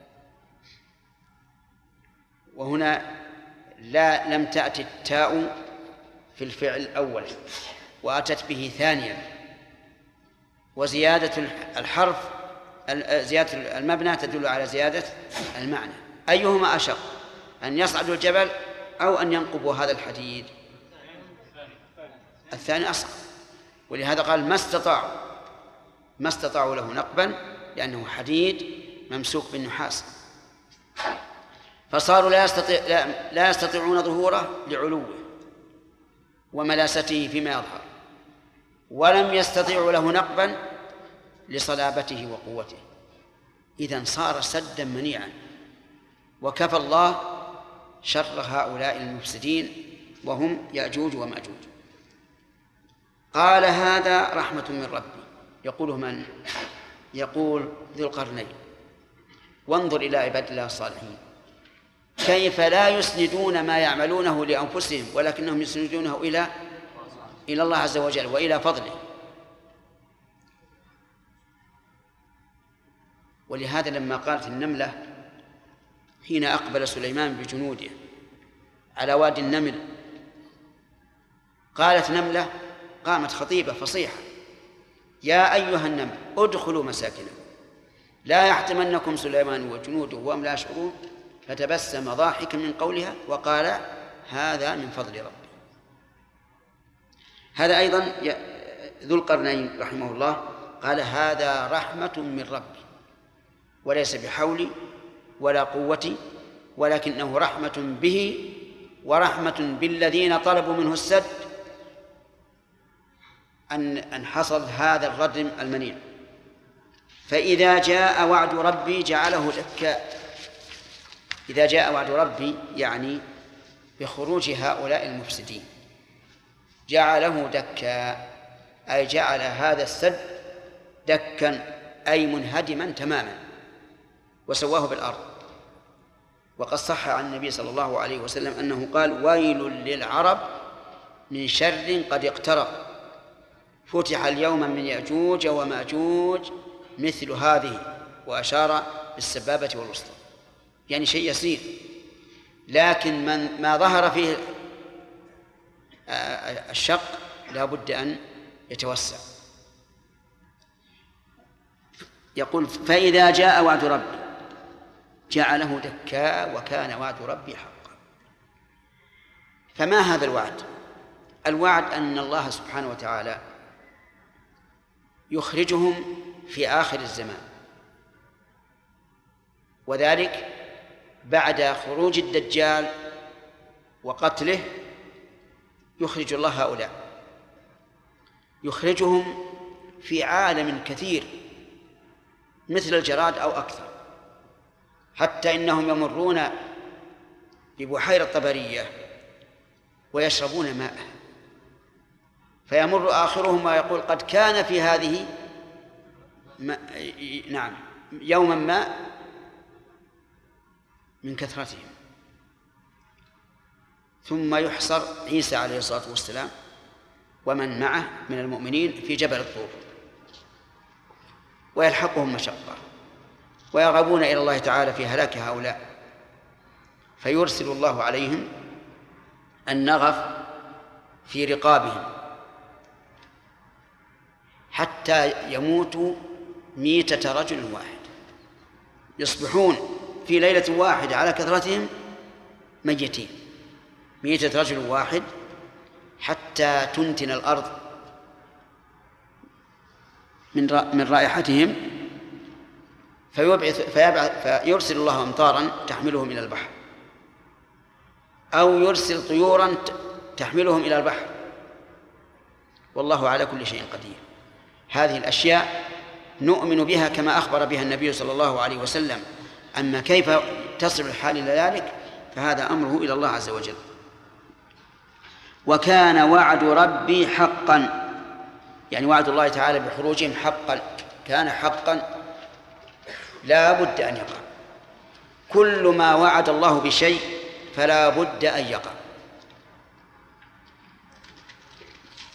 وهنا لم تأتي التاء في الفعل الأول وأتت به ثانيا، وزيادة الحرف زيادة المبنى تدل على زيادة المعنى. أيهما أشق، أن يصعدوا الجبل أو أن ينقبوا هذا الحديد؟ الثاني أصعب، ولهذا قال ما استطاعوا له نقبا، لأنه حديد ممسوك بالنحاس، فصاروا لا يستطيعون ظهوره لعلوه وملاسته فيما يظهر، ولم يستطيعوا له نقبا لصلابته وقوته. إذن صار سدا منيعا، وكفى الله شر هؤلاء المفسدين وهم يأجوج ومأجوج. قال هذا رحمة من ربي، يقوله من؟ يقول ذو القرنين. وانظر إلى عباد الله الصالحين كيف لا يسندون ما يعملونه لأنفسهم، ولكنهم يسندونه إلى الله عز وجل وإلى فضله. ولهذا لما قالت النملة حين أقبل سليمان بجنوده على وادي النمل، قالت نملة، قامت خطيبة فصيحة: يا أيها النمل ادخلوا مساكنكم لا يحطمنكم سليمان وجنوده وهم لا يشعرون، فتبسم ضاحكا من قولها وقال: هذا من فضل ربي. هذا أيضا ذو القرنين رحمه الله قال: هذا رحمة من ربي، وليس بحولي ولا قوتي، ولكنه رحمة به ورحمة بالذين طلبوا منه السد أن حصل هذا الردم المنيع. فإذا جاء وعد ربي جعله دكاء. إذا جاء وعد ربي يعني بخروج هؤلاء المفسدين، جعله دكاء، أي جعل هذا السد دكا، أي منهدما تماما، وسواه بالأرض. وقد صح عن النبي صلى الله عليه وسلم أنه قال: ويل للعرب من شر قد اقترب، فتح اليوم من يأجوج ومأجوج مثل هذه، وأشار بالسبابة والوسطى، يعني شيء يسير، لكن ما ظهر فيه الشق لا بد أن يتوسع. يقول: فإذا جاء وعد ربي جعله دكاء وكان وعد ربي حقا. فما هذا الوعد؟ الوعد أن الله سبحانه وتعالى يخرجهم في آخر الزمان، وذلك بعد خروج الدجال وقتله يخرج الله هؤلاء، يخرجهم في عالم كثير مثل الجراد أو أكثر، حتى إنهم يمرون ببحيرة طبرية ويشربون ماء، فيمر آخرهم ويقول: قد كان في هذه نعم يوما ما من كثرتهم. ثم يحصر عيسى عليه الصلاة والسلام ومن معه من المؤمنين في جبل الطور، ويلحقهم مشقة، ويرغبون إلى الله تعالى في هلاك هؤلاء، فيرسل الله عليهم النغف في رقابهم حتى يموتوا 100 رجل واحد، يصبحون في ليلة واحدة على كثرتهم ميتين 100 رجل واحد، حتى تنتن الأرض من رائحتهم، فيرسل الله أمطارا تحملهم إلى البحر، أو يرسل طيورا تحملهم إلى البحر، والله على كل شيء قدير. هذه الأشياء نؤمن بها كما أخبر بها النبي صلى الله عليه وسلم، أما كيف تصل الحال إلى ذلك فهذا أمره إلى الله عز وجل. وكان وعد ربي حقا، يعني وعد الله تعالى بخروجهم حقا، كان حقا لا بد أن يقع. كل ما وعد الله بشيء فلا بد أن يقع،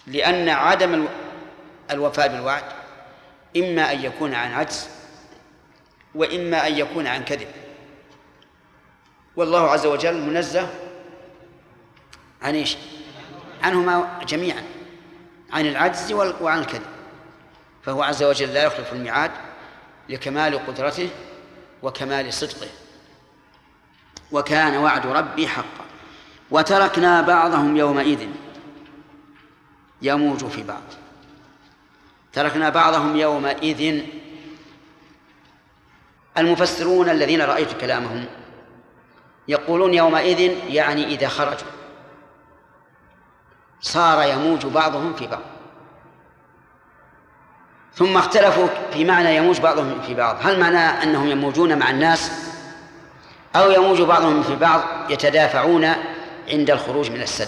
لأن عدم الوفاء بالوعد إما أن يكون عن عجز وإما أن يكون عن كذب، والله عز وجل منزه عن إيش؟ عنهما جميعا، عن العجز وعن الكذب، فهو عز وجل لا يخلف الميعاد لكمال قدرته وكمال صدقه. وكان وعد ربي حقا. وتركنا بعضهم يومئذ يموج في بعض. تركنا بعضهم يومئذ. المفسرون الذين رأيت كلامهم يقولون يومئذ يعني إذا خرجوا، صار يموج بعضهم في بعض. ثم اختلفوا في معنى يموج بعضهم في بعض، هل معناه أنهم يموجون مع الناس أو يموج بعضهم في بعض يتدافعون عند الخروج من السد؟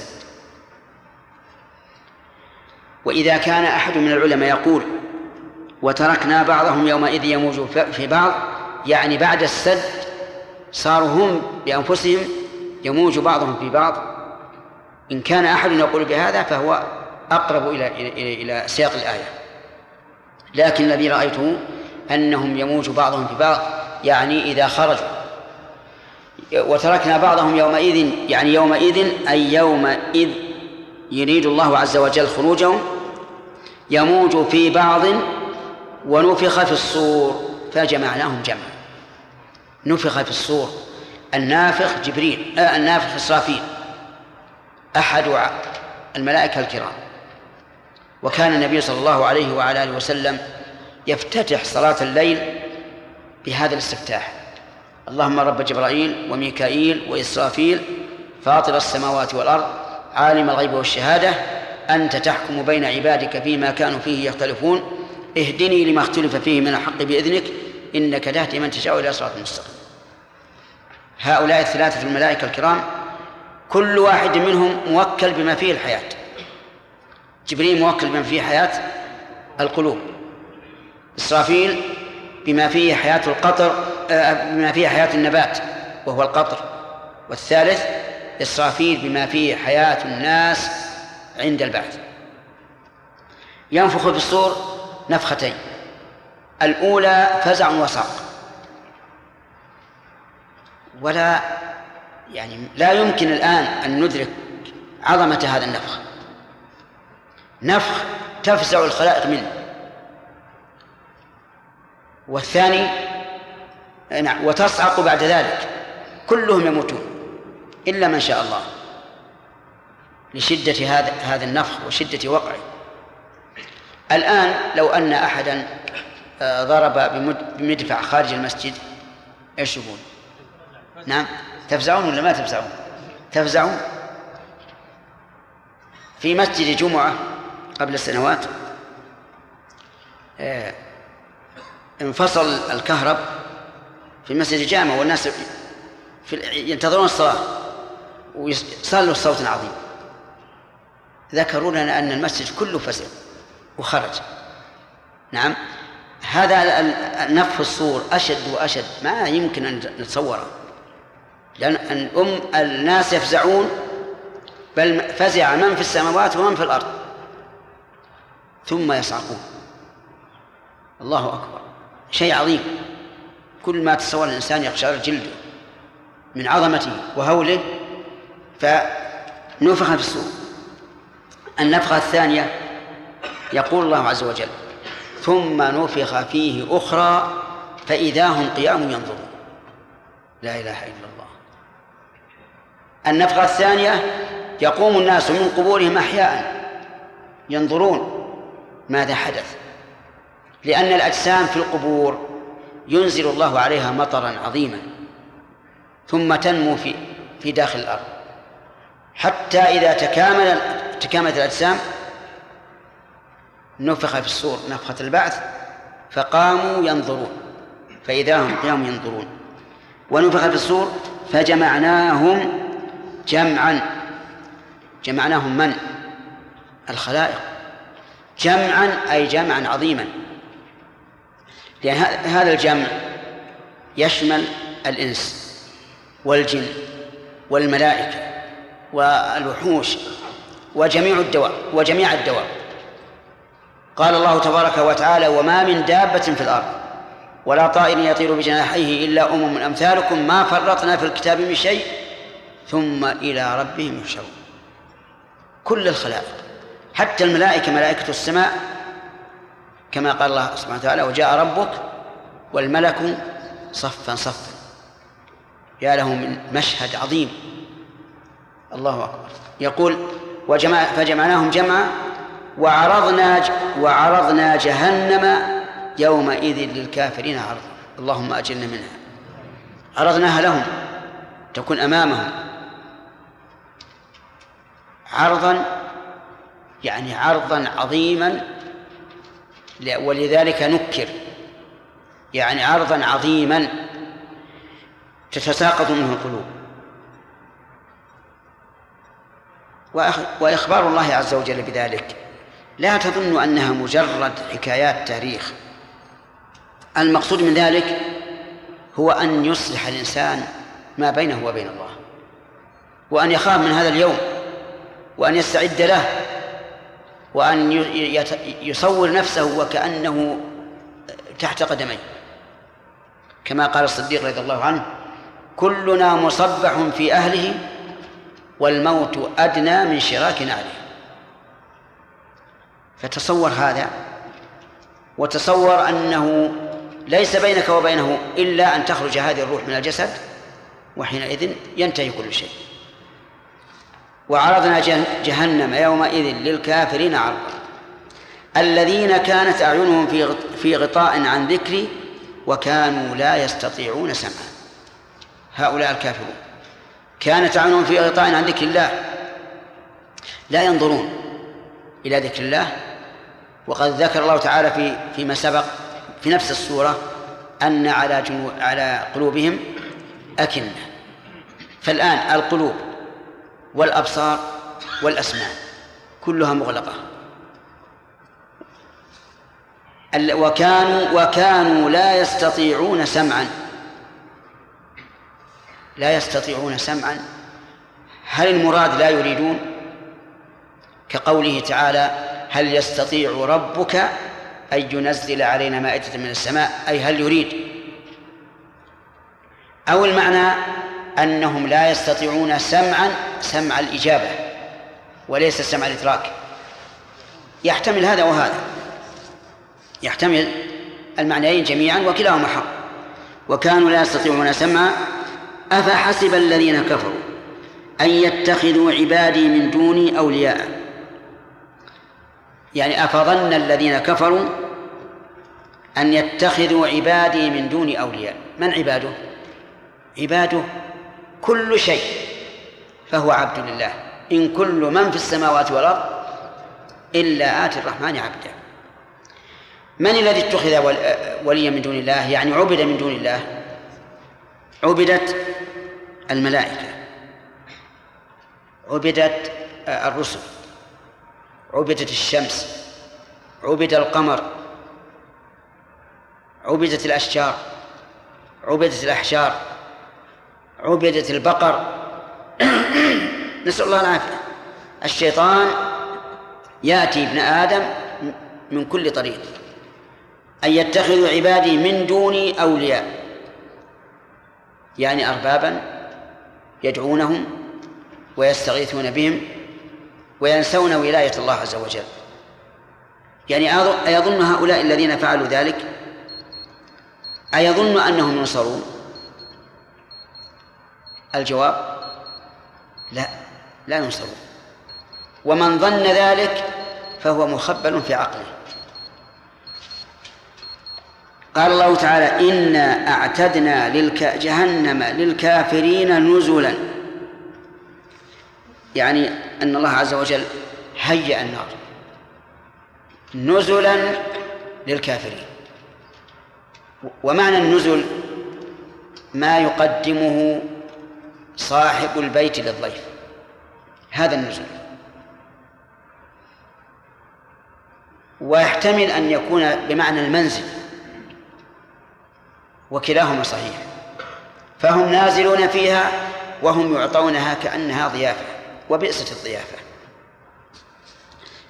وإذا كان أحد من العلماء يقول وتركنا بعضهم يومئذ يموج في بعض يعني بعد السد صاروا هم بأنفسهم يموج بعضهم في بعض، إن كان أحد يقول بهذا فهو أقرب إلى سياق الآية. لكن الذي رأيته أنهم يموج بعضهم في بعض يعني إذا خرجوا. وتركنا بعضهم يومئذ يعني يومئذ أي يومئذ يريد الله عز وجل خروجهم، يموج في بعض ونفخ في الصور فجمعناهم جمعا. نفخ في الصور، النافخ جبريل، النافخ إسرافيل أحد الملائكة الكرام. وكان النبي صلى الله عليه وعلى آله وسلم يفتتح صلاة الليل بهذا الاستفتاح: اللهم رب جبرائيل وميكائيل وإسرافيل فاطر السماوات والأرض عالم الغيب والشهادة أنت تحكم بين عبادك فيما كانوا فيه يختلفون اهدني لما اختلف فيه من الحق بإذنك إنك تهدي من تشاء إلى صراط مستقيم. هؤلاء الثلاثة الملائكة الكرام كل واحد منهم موكل بما فيه الحياة. جبريل موكل بما فيه حياة القلوب، إسرافيل بما فيه حياة القطر، بما فيه حياة النبات وهو القطر، والثالث إسرافيل بما فيه حياة الناس عند البعث. ينفخ في الصور نفختين، الأولى فزع وصعق، ولا لا يمكن الآن أن ندرك عظمة هذا النفخ. نفخ تفزع الخلائق منه. والثاني وتصعق بعد ذلك، كلهم يموتون إلا من شاء الله لشدة هذا النفخ وشدة وقعه. الآن لو أن أحدا ضرب بمدفع خارج المسجد إيش يقول؟ نعم، تفزعون ولا ما تفزعون؟ تفزعون. في مسجد جمعة قبل سنوات انفصل الكهرب في مسجد الجامع والناس ينتظرون الصلاة وصلوا صوت عظيم. ذكروا لنا أن المسجد كله فزع وخرج. نعم، هذا نفخ الصور أشد وأشد، ما يمكن أن نتصوره، لأن الناس يفزعون، بل فزع من في السماوات ومن في الأرض، ثم يصعقون. الله أكبر، شيء عظيم. كل ما تصور الإنسان يقشعر جلده من عظمته وهوله. فنفخ في الصور. النفخة الثانية يقول الله عز وجل: ثم نفخ فيه أخرى فإذا هم قيام ينظرون. لا إله إلا الله. النفخة الثانية يقوم الناس من قبورهم أحياء ينظرون ماذا حدث، لأن الأجسام في القبور ينزل الله عليها مطرا عظيما ثم تنمو في داخل الأرض، حتى إذا تكاملت الأجسام نفخ في الصور نفخة البعث فقاموا ينظرون فإذا هم قيام ينظرون. ونفخ في الصور فجمعناهم جمعا. جمعناهم من؟ الخلائق. جمعا أي جمعا عظيما، لأن هذا الجمع يشمل الإنس والجن والملائكة والوحوش وجميع الدواب. قال الله تبارك وتعالى: وما من دابة في الأرض ولا طائر يطير بجناحيه إلا أمم أمثالكم ما فرطنا في الكتاب من شيء ثم إلى ربهم يحشرون. كل الخلائق حتى الملائكة، ملائكة السماء، كما قال الله سبحانه وتعالى: وجاء ربك والملك صفا صفا. يا له من مشهد عظيم. الله أكبر. يقول: فجمعناهم جمعا وعرضنا جهنم يومئذ للكافرين عرضا. اللهم أجرنا منها. عرضناها لهم، تكون أمامهم عرضا، يعني عرضا عظيما، ولذلك نكر، يعني عرضا عظيما تتساقط منه القلوب. وإخبار الله عز وجل بذلك لا تظن أنها مجرد حكايات تاريخ. المقصود من ذلك هو أن يصلح الإنسان ما بينه وبين الله، وأن يخاف من هذا اليوم، وأن يستعد له، وأن يصور نفسه وكأنه تحت قدميه، كما قال الصديق رضي الله عنه: كلنا مصبح في أهله والموت أدنى من شراك نعله. فتصور هذا، وتصور أنه ليس بينك وبينه إلا أن تخرج هذه الروح من الجسد، وحينئذ ينتهي كل شيء. وعرضنا جهنم يومئذ للكافرين عرضا الذين كانت أعينهم في غطاء عن ذكري وكانوا لا يستطيعون سمعا. هؤلاء الكافرون كانت أعينهم في غطاء عن ذكر الله، لا ينظرون إلى ذكر الله. وقد ذكر الله تعالى فيما سبق في نفس السورة أن على قلوبهم أكنة. فالآن القلوب والأبصار والأسماع كلها مغلقة. وكانوا لا يستطيعون سمعا. لا يستطيعون سمعا، هل المراد لا يريدون؟ كقوله تعالى: هل يستطيع ربك أن ينزل علينا مائدة من السماء، أي هل يريد؟ أو المعنى أنهم لا يستطيعون سمعا، سمع الإجابة وليس سمع الإدراك. يحتمل هذا وهذا، يحتمل المعنيين جميعا وكلاهما حق. وكانوا لا يستطيعون سمعا أفحسب الذين كفروا أن يتخذوا عبادي من دوني أولياء. يعني أفظن الذين كفروا أن يتخذوا عبادي من دوني أولياء. من عباده؟ عباده كل شيء فهو عبد لله. إن كل من في السماوات والأرض إلا آتي الرحمن عبدا. من الذي اتخذ وليا من دون الله؟ يعني عبد من دون الله. عبدت الملائكة، عبدت الرسل، عبدت الشمس، عبد القمر، عبدت الأشجار، عبدت الأحجار، عبدت البقر. نسأل الله العافية. الشيطان يأتي ابن آدم من كل طريق. أن يتخذوا عبادي من دوني أولياء، يعني أربابا يدعونهم ويستغيثون بهم وينسون ولاية الله عز وجل. يعني أيظن هؤلاء الذين فعلوا ذلك أيظن أنهم ينصرون؟ الجواب: لا ينصرون. ومن ظن ذلك فهو مخبل في عقله. قال الله تعالى: إنا أعتدنا جهنم للكافرين نزلا. يعني أن الله عز وجل هيأ النار نزلا للكافرين. ومعنى النزل ما يقدمه صاحب البيت للضيف، هذا النزل. ويحتمل أن يكون بمعنى المنزل، وكلاهما صحيح. فهم نازلون فيها وهم يعطونها كأنها ضيافة، وبئست الضيافة.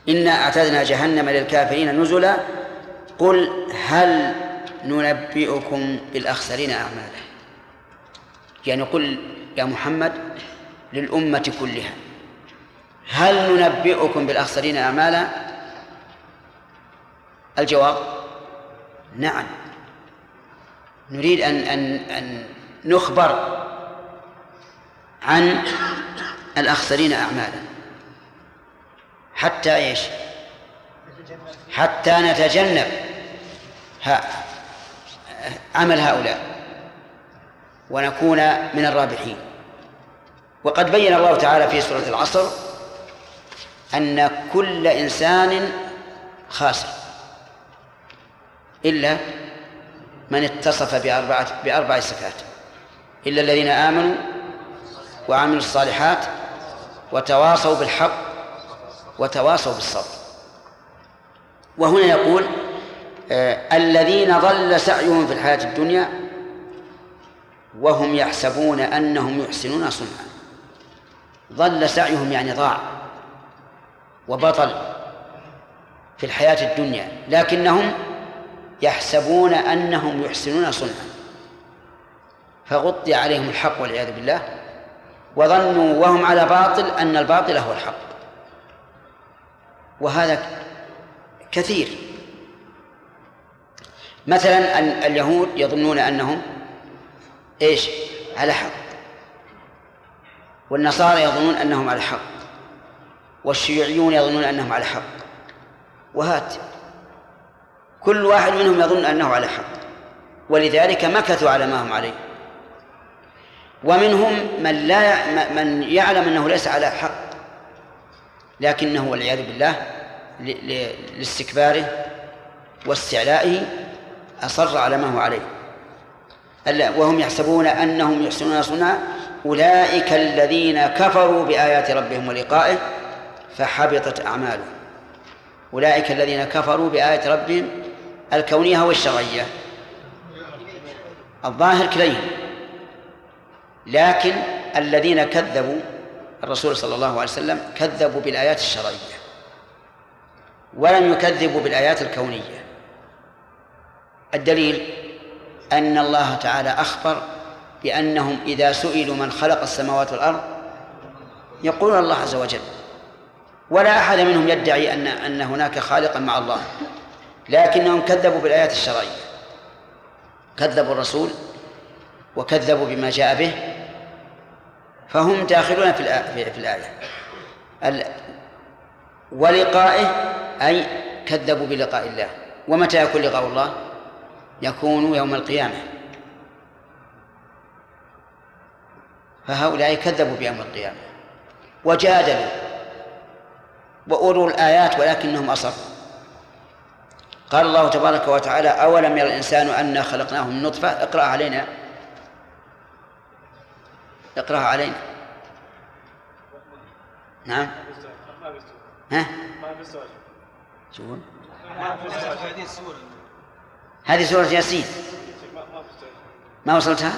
إنا أعتدنا جهنم للكافرين نزلا قل هل ننبئكم بالأخسرين أعمالا. يعني قل يا محمد للأمة كلها هل ننبئكم بالأخسرين أعمالا؟ الجواب نعم، نريد أن نخبر عن الأخسرين أعمالا حتى إيش؟ حتى نتجنب عمل هؤلاء ونكون من الرابحين. وقد بين الله تعالى في سورة العصر أن كل إنسان خاسر إلا من اتصف بأربع صفات: إلا الذين آمنوا وعملوا الصالحات وتواصوا بالحق وتواصوا بالصبر. وهنا يقول الذين ضل سعيهم في الحياة الدنيا وهم يحسبون أنهم يحسنون صنعا. ضل سعيهم يعني ضاع وبطل في الحياة الدنيا، لكنهم يحسبون أنهم يحسنون صنعا، فغطي عليهم الحق والعياذ بالله، وظنوا وهم على باطل أن الباطل هو الحق. وهذا كثير. مثلا اليهود يظنون أنهم إيش؟ على حق، والنصارى يظنون أنهم على حق، والشيوعيون يظنون أنهم على حق، وهات كل واحد منهم يظن أنه على حق، ولذلك مكثوا على ما هم عليه. ومنهم من يعلم أنه ليس على حق، لكنه والعياذ بالله لاستكباره واستعلائه أصر على ما هو عليه. وهم يحسبون أنهم يحسنون صنعا أولئك الذين كفروا بآيات ربهم ولقائه فحبطت أعمالهم. أولئك الذين كفروا بآيات ربهم الكونية والشرعية، الظاهر كليهم، لكن الذين كذبوا الرسول صلى الله عليه وسلم كذبوا بالآيات الشرعية ولم يكذبوا بالآيات الكونية. الدليل أن الله تعالى أخبر بأنهم إذا سئلوا من خلق السماوات والأرض يقولون الله عز وجل، ولا أحد منهم يدعي أن هناك خالقا مع الله، لكنهم كذبوا بالآيات الشرعية، كذبوا الرسول وكذبوا بما جاء به، فهم داخلون في الآية. ولقائه أي كذبوا بلقاء الله. ومتى يكون لقاء الله؟ يكون يوم القيامة. فهؤلاء كذبوا بيوم القيامة وجادلوا وأروا الآيات ولكنهم أصروا. قال الله تبارك وتعالى أولم يرى الإنسان أنا خلقناه من نطفة. اقرأها علينا. نعم. ها؟ شو هذه سورة ياسين ما وصلتها؟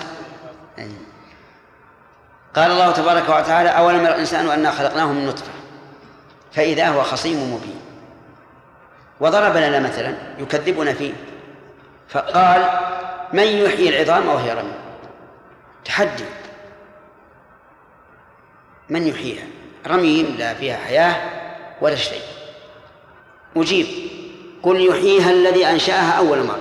قال الله تبارك وتعالى أولم يرى الإنسان أنا خلقناه من نطفة فإذا هو خصيم مبين. وضرب لنا مثلا يكذبنا فيه فقال من يحيي العظام وهي رميم. تحدي، من يحييها؟ رميم لا فيها حياة ولا شيء. أجيب قل يحييها الذي أنشأها أول مرة.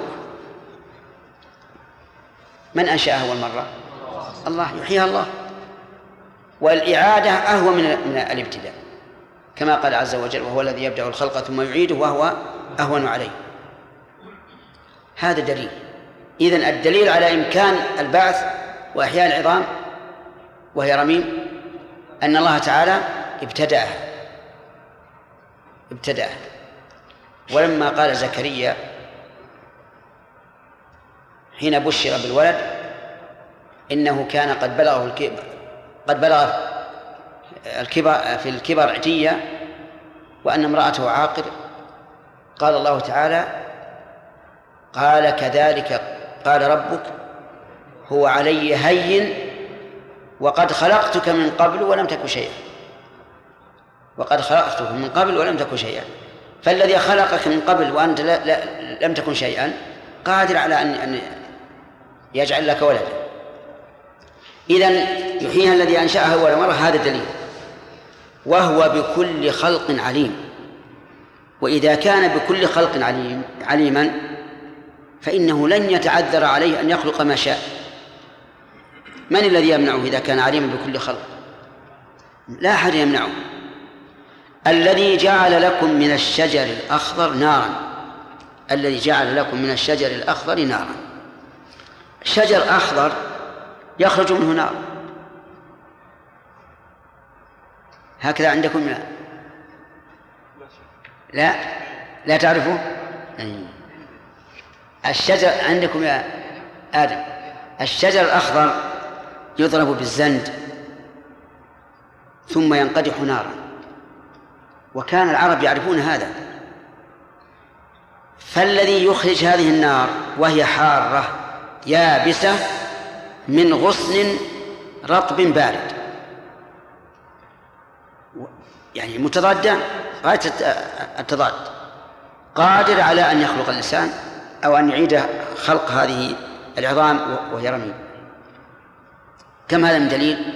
من أنشأها أول مرة؟ الله. يحييها الله، والإعادة أهون من الابتداء، كما قال عز وجل وهو الذي يبدأ الخلق ثم يعيده وهو أهون عليه. هذا دليل. إذن الدليل على إمكان البعث وإحياء العظام وهي رميم أن الله تعالى ابتدأها. ولما قال زكريا حين بشر بالولد إنه كان قد بلغ في الكبر عتيا وأن امرأته عاقر، قال الله تعالى قال كذلك قال ربك هو علي هين وقد خلقتك من قبل ولم تك شيئا. وقد خلقتك من قبل ولم تكن شيئا. فالذي خلقك من قبل وأنت لم تكن شيئا قادر على أن يجعل لك ولدا. إذن يحييها الذي أنشأها أول مرة، هذا دليل. وهو بكل خلق عليم. وإذا كان بكل خلق عليما فإنه لن يتعذر عليه أن يخلق ما شاء. من الذي يمنعه إذا كان عليما بكل خلق؟ لا أحد يمنعه. الذي جعل لكم من الشجر الأخضر نارا، الذي جعل لكم من الشجر الأخضر نارا. شجر أخضر يخرج منه نار، هكذا عندكم؟ لا تعرفوا؟ الشجر عندكم يا آدم، الشجر الأخضر يضرب بالزند ثم ينقدح نارا، وكان العرب يعرفون هذا. فالذي يخرج هذه النار وهي حارة يابسة من غصن رطب بارد، يعني متضادة غاية التضاد، قادر على أن يخلق الإنسان أو أن يعيد خلق هذه العظام وهي رميم. كم هذا من دليل؟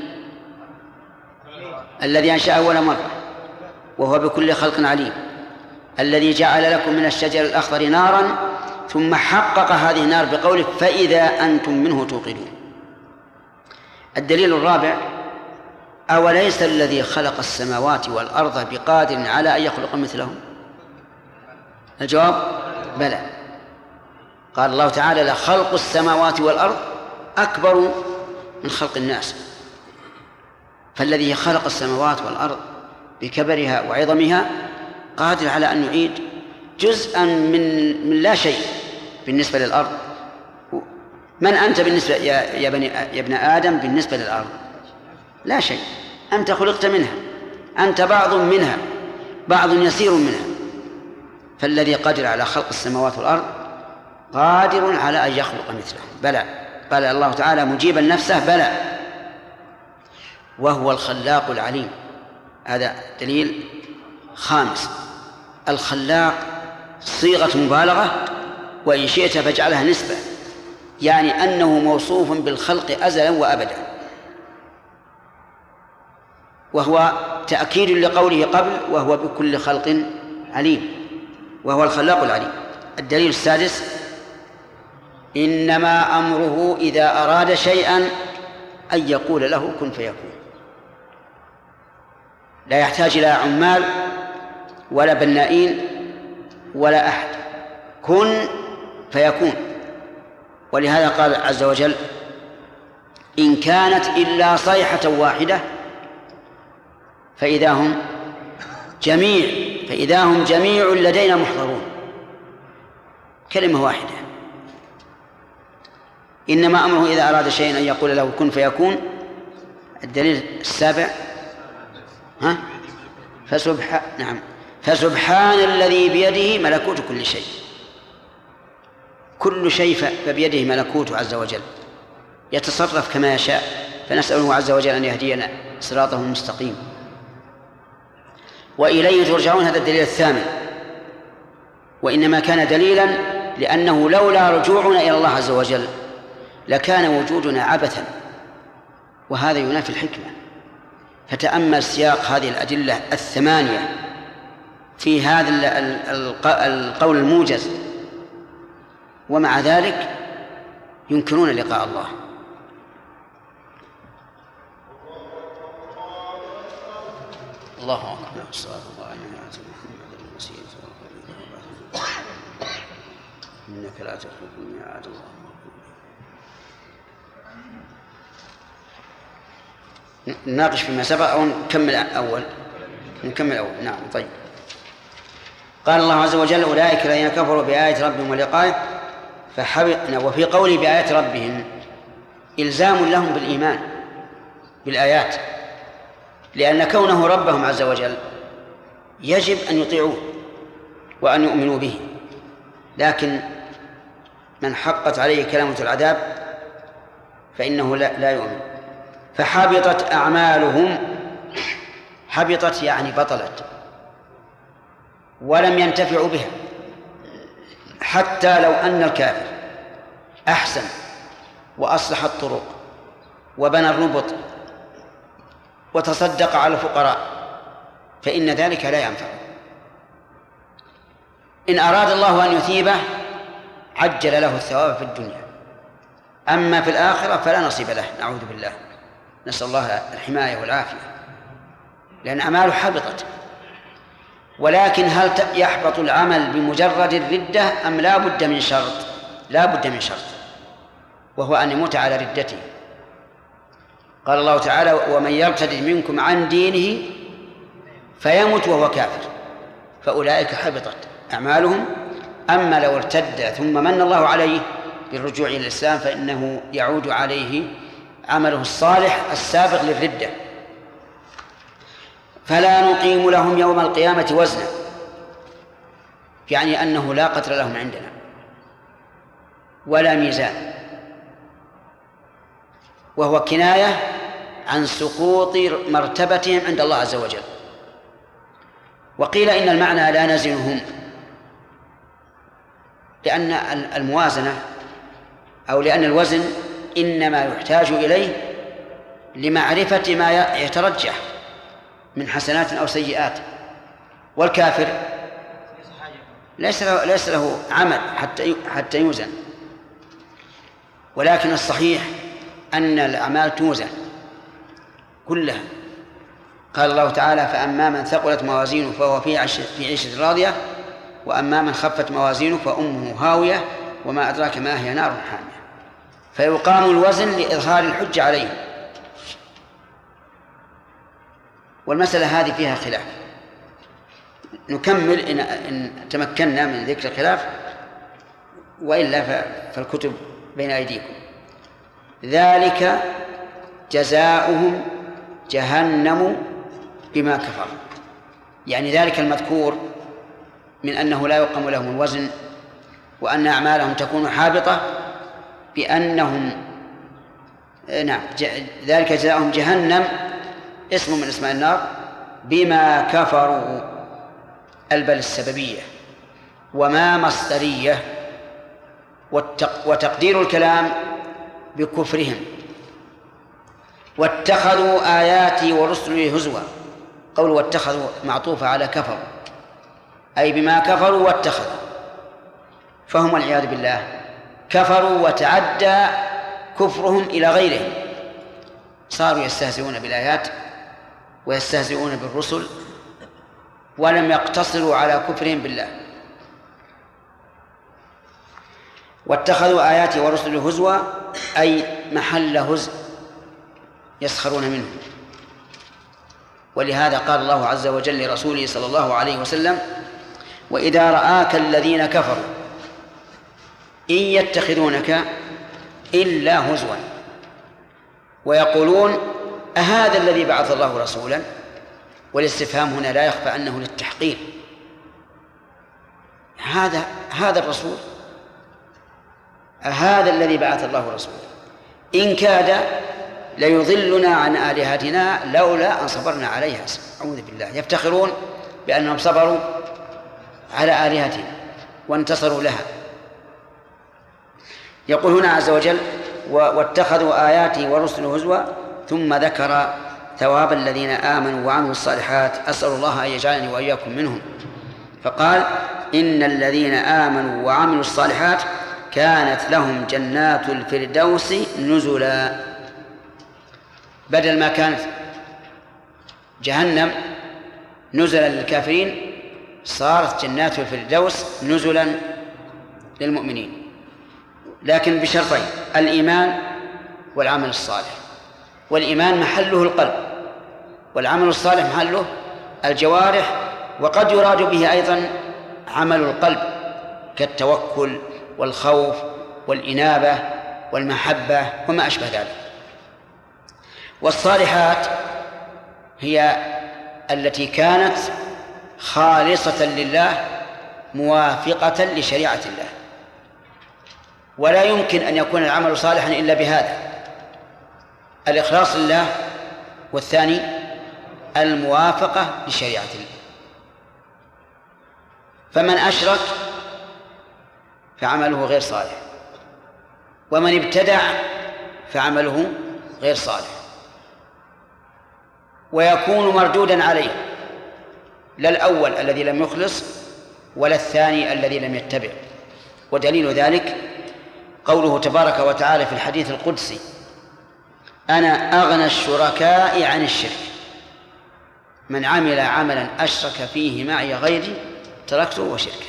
الذي أنشأ أول مرة وهو بكل خلق عليم، الذي جعل لكم من الشجر الأخضر نارا ثم حقق هذه النار بقوله فإذا أنتم منه توقدون. الدليل الرابع: أوليس الذي خلق السماوات والأرض بقادر على أن يخلق مثلهم؟ الجواب: بلى. قال الله تعالى: لخلق السماوات والأرض أكبر من خلق الناس. فالذي خلق السماوات والأرض بكبرها وعظمها قادر على أن يعيد جزءا من لا شيء بالنسبة للأرض. من أنت بالنسبة يا ابن آدم بالنسبة للأرض؟ لا شيء، أنت خلقت منها، أنت بعض منها، بعض يسير منها. فالذي قادر على خلق السماوات والأرض قادر على أن يخلق مثله. بلى. قال الله تعالى مجيبا نفسه: بلى وهو الخلاق العليم. هذا دليل خامس. الخلاق صيغة مبالغة، وإن شئت فاجعلها نسبة، يعني أنه موصوف بالخلق أزلا وأبدا، وهو تأكيد لقوله قبل: وهو بكل خلق عليم، وهو الخلاق العليم. الدليل السادس: إنما أمره إذا أراد شيئا أن يقول له كن فيكون. لا يحتاج إلى عمال ولا بنائين ولا أحد، كن فيكون. ولهذا قال عز وجل: إن كانت إلا صيحة واحدة فإذا هم جميع لدينا محضرون. كلمة واحدة. إنما أمره إذا أراد شيئا أن يقول له كن فيكون. الدليل السابع: فسبحان الذي بيده ملكوت كل شيء. كل شيء فبيده ملكوته عز وجل، يتصرف كما يشاء. فنسأله عز وجل أن يهدينا صراطه المستقيم. وإليه ترجعون. هذا الدليل الثامن. وإنما كان دليلا لأنه لولا رجوعنا إلى الله عز وجل لكان وجودنا عبثا، وهذا ينافي الحكمة. فتأمل سياق هذه الأدلة الثمانية في هذا القول الموجز، ومع ذلك ينكرون لقاء الله. الله أكبر. الصلاة الله عليه وسلم. إنك لا تخلف الميعاد. الله نناقش فيما سبق أو نكمل أول؟ نعم. طيب. قال الله عز وجل: أولئك الذين كفروا بآيات ربهم ولقائه فحبطنا. وفي قوله بآيات ربهم إلزام لهم بالإيمان بالآيات، لأن كونه ربهم عز وجل يجب أن يطيعوه وأن يؤمنوا به. لكن من حقت عليه كلمة العذاب فإنه لا يؤمن. فحبطت أعمالهم حبطت يعني بطلت ولم ينتفعوا بها، حتى لو أن الكافر أحسن وأصلح الطرق وبنى الربط وتصدق على الفقراء فإن ذلك لا ينفع. إن أراد الله أن يثيبه عجل له الثواب في الدنيا، أما في الآخرة فلا نصيب له، نعوذ بالله، نسأل الله الحماية والعافية، لأن أعماله حبطت. ولكن هل يحبط العمل بمجرد الردة أم لا بد من شرط؟ لا بد من شرط، وهو أن يموت على ردته. قال الله تعالى: ومن يرتد منكم عن دينه فيمت وهو كافر فأولئك حبطت أعمالهم. أما لو ارتد ثم من الله عليه بالرجوع إلى الإسلام فإنه يعود عليه عمله الصالح السابق للردة. فلا نقيم لهم يوم القيامة وزنا، يعني أنه لا قدر لهم عندنا ولا ميزان، وهو كناية عن سقوط مرتبتهم عند الله عز وجل. وقيل إن المعنى لا نزنهم، لأن الموازنة أو لأن الوزن إنما يحتاج إليه لمعرفة ما يترجح من حسنات أو سيئات، والكافر ليس له عمل حتى يوزن. ولكن الصحيح أن الأعمال توزن كلها. قال الله تعالى: فأما من ثقلت موازينه فهو في عيشة راضية، وأما من خفت موازينه فأمه هاوية وما أدراك ما هي نار حامية. فيقام الوزن لإظهار الحجة عليه. والمسألة هذه فيها خلاف، نكمل إن تمكنا من ذكر الخلاف، وإلا فالكتب بين أيديكم. ذلك جزاؤهم جهنم بما كفروا، يعني ذلك المذكور من أنه لا يقام لهم الوزن وأن أعمالهم تكون حابطة بأنهم ذلك جزاؤهم جهنم اسم من اسماء النار بما كفروا، البل السببية وما مصدرية، وتقدير الكلام بكفرهم. واتخذوا آياتي ورسلي هزوا، قول واتخذوا معطوفة على كفروا، أي بما كفروا واتخذوا، فهم والعياذ بالله كفروا وتعدى كفرهم إلى غيرهم، صاروا يستهزئون بالآيات ويستهزئون بالرسل ولم يقتصروا على كفرهم بالله. واتخذوا آياتي ورسلي هزوا أي محل هزء يسخرون منه. ولهذا قال الله عز وجل لرسوله صلى الله عليه وسلم: وإذا رآك الذين كفروا إن يتخذونك إلا هزوا ويقولون أهذا الذي بعث الله رسولا. والاستفهام هنا لا يخفى أنه للتحقير، هذا الرسول، هذا الذي بعث الله رسولا، إن كاد ليضلنا عن آلهتنا لولا أن صبرنا عليها. أعوذ بالله، يفتخرون بأنهم صبروا على آلهتهم وانتصروا لها. يقول هنا عز وجل: واتخذوا آياتي ورسلي هزوا، ثم ذكر ثواب الذين آمنوا وعملوا الصالحات، أسأل الله أن يجعلني وإياكم منهم. فقال: إن الذين آمنوا وعملوا الصالحات كانت لهم جنات الفردوس نزلا. بدل ما كانت جهنم نزلا للكافرين صارت جنات الفردوس نزلا للمؤمنين، لكن بشرطين: الإيمان والعمل الصالح. والإيمان محله القلب، والعمل الصالح محله الجوارح، وقد يراد به أيضا عمل القلب كالتوكل والخوف والإنابة والمحبة وما أشبه ذلك. والصالحات هي التي كانت خالصة لله موافقة لشريعة الله، ولا يمكن أن يكون العمل صالحا إلا بهذا: الإخلاص لله، والثاني الموافقة لشريعة الله. فمن أشرك فعمله غير صالح، ومن ابتدع فعمله غير صالح، ويكون مردودا عليه، لا الأول الذي لم يخلص ولا الثاني الذي لم يتبع. ودليل ذلك قوله تبارك وتعالى في الحديث القدسي: أنا أغنى الشركاء عن الشرك، من عمل عملا أشرك فيه معي غيري تركته وشركه.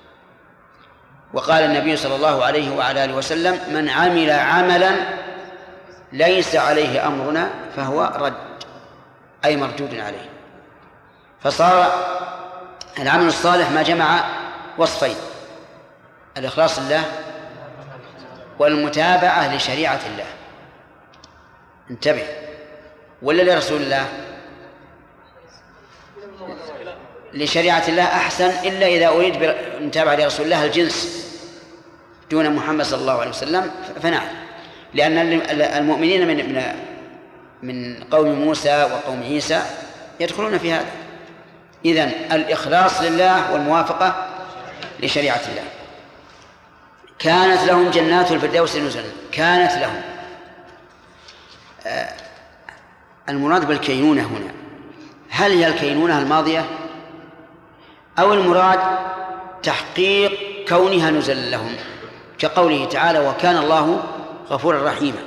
وقال النبي صلى الله عليه وعلى آله وسلم: من عمل عملا ليس عليه أمرنا فهو رد، أي مردود عليه. فصار العمل الصالح ما جمع وصفين: الإخلاص لله والمتابعة لشريعة الله. انتبه، ولا لرسول الله؟ لشريعة الله أحسن، إلا إذا أريد بالمتابعة لرسول الله الجنس دون محمد صلى الله عليه وسلم فنعم، لأن المؤمنين من قوم موسى وقوم عيسى يدخلون في هذا. إذن الإخلاص لله والموافقة لشريعة الله. كانت لهم جنات الفردوس نزلا، كانت لهم. المراد بالكينونة هنا هل هي الكينونة الماضية أو المراد تحقيق كونها نزلا لهم، كقوله تعالى: وكان الله غفورا رحيما؟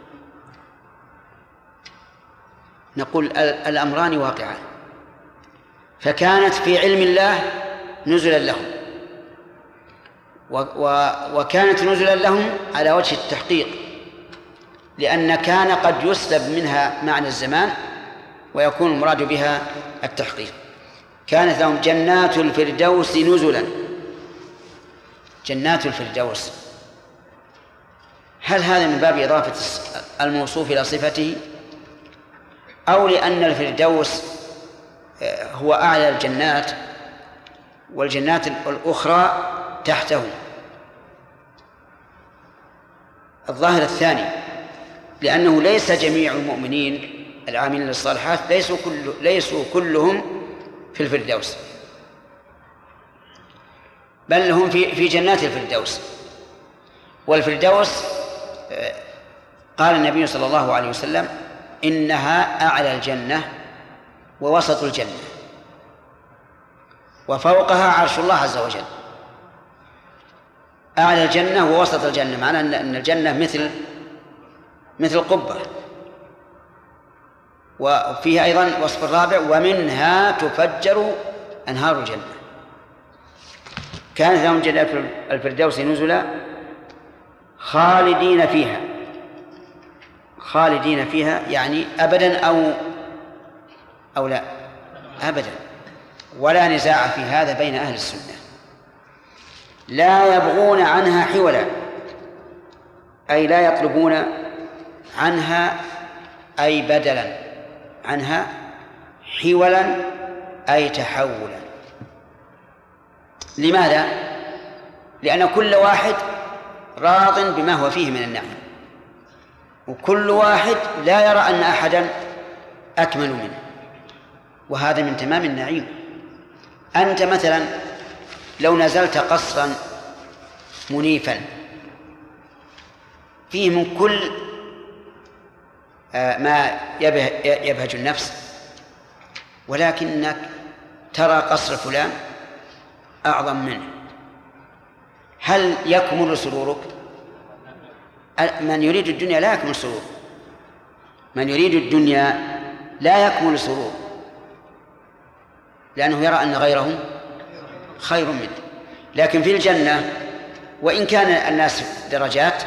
نقول الأمران واقعان، فكانت في علم الله نزلا لهم، وكانت نزلا لهم على وجه التحقيق، لأن كان قد يسلب منها معنى الزمان ويكون المراد بها التحقيق. كانت لهم جنات الفردوس نزلا. جنات الفردوس، هل هذا من باب إضافة الموصوف إلى صفته، أو لأن الفردوس هو أعلى الجنات والجنات الأخرى تحته؟ الظاهر الثاني، لأنه ليس جميع المؤمنين العاملين للصالحات ليسوا كلهم في الفردوس، بل هم في جنات الفردوس. والفردوس قال النبي صلى الله عليه وسلم: إنها أعلى الجنة ووسط الجنة وفوقها عرش الله عز وجل. أعلى الجنة ووسط الجنة، معناه أن الجنة مثل قبة. وفيها أيضا وصف الرابع: ومنها تفجر أنهار الجنة. كانت لهم جنات الفردوس نزلا خالدين فيها. خالدين فيها يعني أبدا أو لا؟ أبدا، ولا نزاع في هذا بين أهل السنة. لا يبغون عنها حولا، أي لا يطلبون عنها أي بدلا عنها، حولا أي تحولا. لماذا؟ لأن كل واحد راض بما هو فيه من النعم، وكل واحد لا يرى أن أحدا أكمل منه، وهذا من تمام النعيم. أنت مثلا لو نزلت قصرا منيفا فيه من كل ما يبهج النفس، ولكنك ترى قصر فلان أعظم منه، هل يكمل سرورك؟ من يريد الدنيا لا يكمل سرور، من يريد الدنيا لا يكمل سرور، لأنه يرى أن غيره خير منه. لكن في الجنة وإن كان الناس درجات،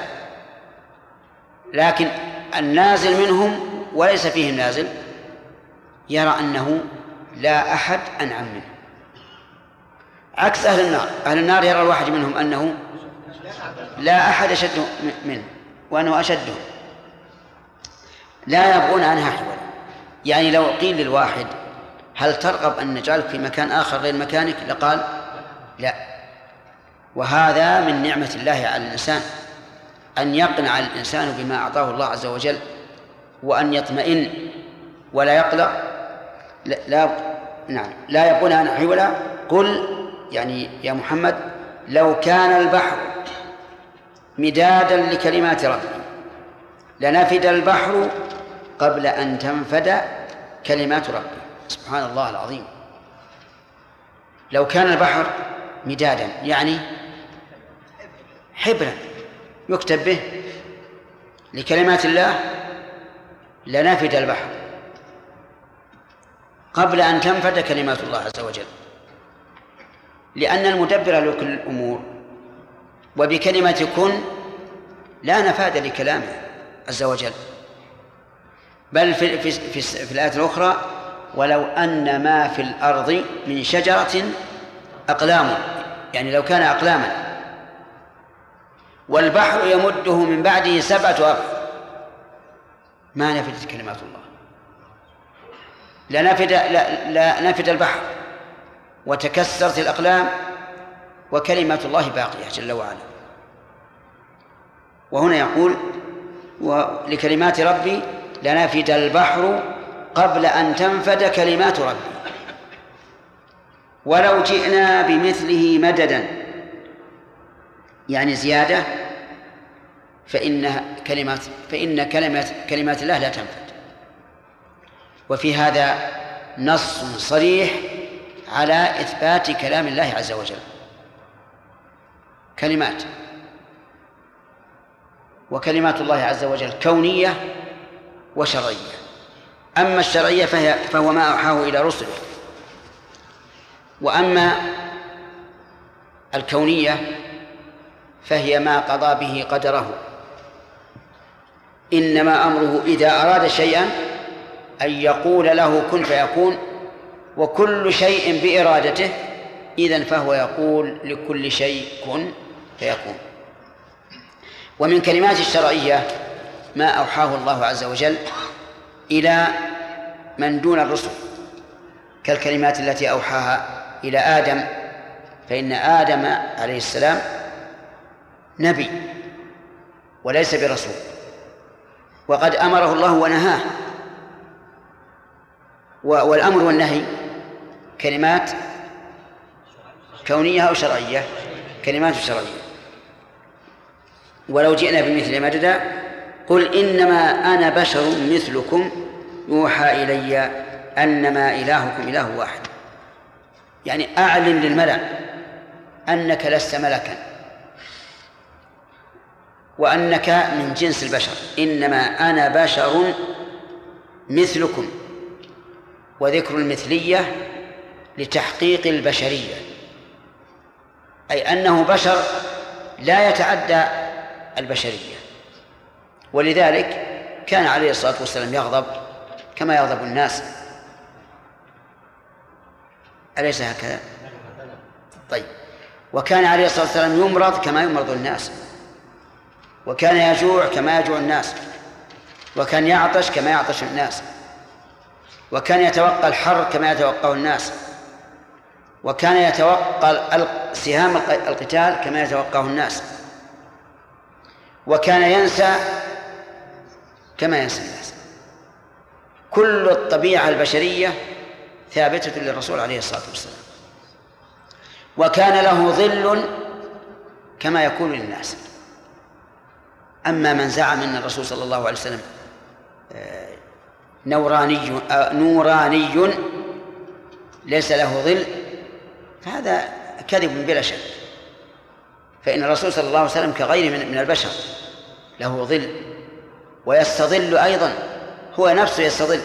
لكن النازل منهم وليس فيهم نازل يرى أنه لا أحد أنعم منه، عكس أهل النار. أهل النار يرى الواحد منهم أنه لا أحد أشد منه وأنه أشدهم. لا يبغون عنها حولا، يعني لو قيل للواحد: هل ترغب أن نجعلك في مكان آخر غير مكانك؟ لقال لا. وهذا من نعمة الله على الإنسان، أن يقنع الإنسان بما أعطاه الله عز وجل، وأن يطمئن ولا يقلق نعم لا يبغون أن حولا. قل يعني يا محمد لو كان البحر مدادا لكلمات ربي لنفد البحر قبل أن تنفد كلمات ربي. سبحان الله العظيم. لو كان البحر مدادا يعني حبرا يكتب به لكلمات الله لنفد البحر قبل أن تنفد كلمات الله عز وجل، لأن المدبر لكل الأمور وبكلمة كن لا نفاد لكلامه عز وجل. بل في الآية الأخرى ولو أن ما في الأرض من شجرة أقلام، يعني لو كان أقلاما والبحر يمده من بعده 7 أبحر ما نفدت كلمات الله، لا نفد البحر وتكسرت الأقلام وكلمات الله باقية جل وعلا. وهنا يقول ولكلمات ربي لنفد البحر قبل أن تنفد كلمات ربي ولو جئنا بمثله مددا، يعني زيادة، فإن كلمات الله لا تنفد. وفي هذا نص صريح على إثبات كلام الله عز وجل. كلمات، وكلمات الله عز وجل كونية وشرعية. أما الشرعية فهو ما أوحاه إلى رسله، وأما الكونية فهي ما قضى به قدره. إنما أمره إذا أراد شيئا أن يقول له كن فيكون، وكل شيء بإرادته، إذن فهو يقول لكل شيء كن فيكون. ومن كلمات الشرعية ما أوحاه الله عز وجل إلى من دون الرسل، كالكلمات التي أوحاها إلى آدم، فإن آدم عليه السلام نبي وليس برسول، وقد أمره الله ونهاه. والأمر والنهي كلمات كونية أو شرعية، كلمات شرعية. ولو جئنا بمثل مددا قل إنما أنا بشر مثلكم يوحى إلي أنما إلهكم إله واحد، يعني أعلن للملأ أنك لست ملكا وأنك من جنس البشر، إنما أنا بشر مثلكم. وذكر المثلية لتحقيق البشرية، أي أنه بشر لا يتعدى البشرية. ولذلك كان عليه الصلاة والسلام يغضب كما يغضب الناس، أليس هكذا؟ طيب. وكان عليه الصلاة والسلام يمرض كما يمرض الناس، وكان يجوع كما يجوع الناس، وكان يعطش كما يعطش الناس، وكان يتوقى الحر كما يتوقاه الناس، وكان يتوقى سهام القتال كما يتوقاه الناس، وكان ينسى كما ينسى الناس. كل الطبيعة البشرية ثابتة للرسول عليه الصلاة والسلام. وكان له ظل كما يكون للناس. أما من زعم أن الرسول صلى الله عليه وسلم نوراني ليس له ظل فهذا كذب بلا شك، فإن الرسول صلى الله عليه وسلم كغيره من البشر له ظل ويستظل أيضا، هو نفسه يستظل.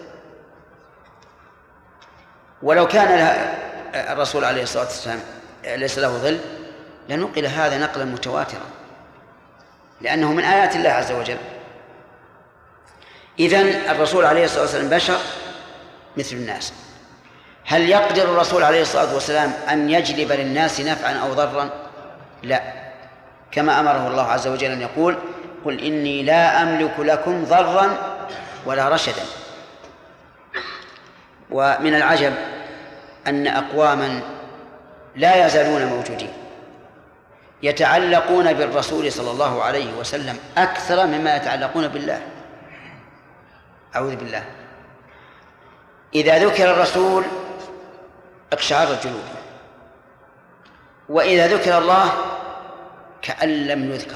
ولو كان الرسول عليه الصلاة والسلام ليس له ظل لنقل هذا نقلا متواترا، لأنه من آيات الله عز وجل. إذن الرسول عليه الصلاة والسلام بشر مثل الناس. هل يقدر الرسول عليه الصلاة والسلام أن يجلب للناس نفعا أو ضرا؟ لا، كما أمره الله عز وجل أن يقول قل إني لا أملك لكم ضرا ولا رشدا. ومن العجب أن أقواما لا يزالون موجودين يتعلقون بالرسول صلى الله عليه وسلم أكثر مما يتعلقون بالله. أعوذ بالله. إذا ذكر الرسول اقشعرت جلودهم، وإذا ذكر الله كأن لم يذكر،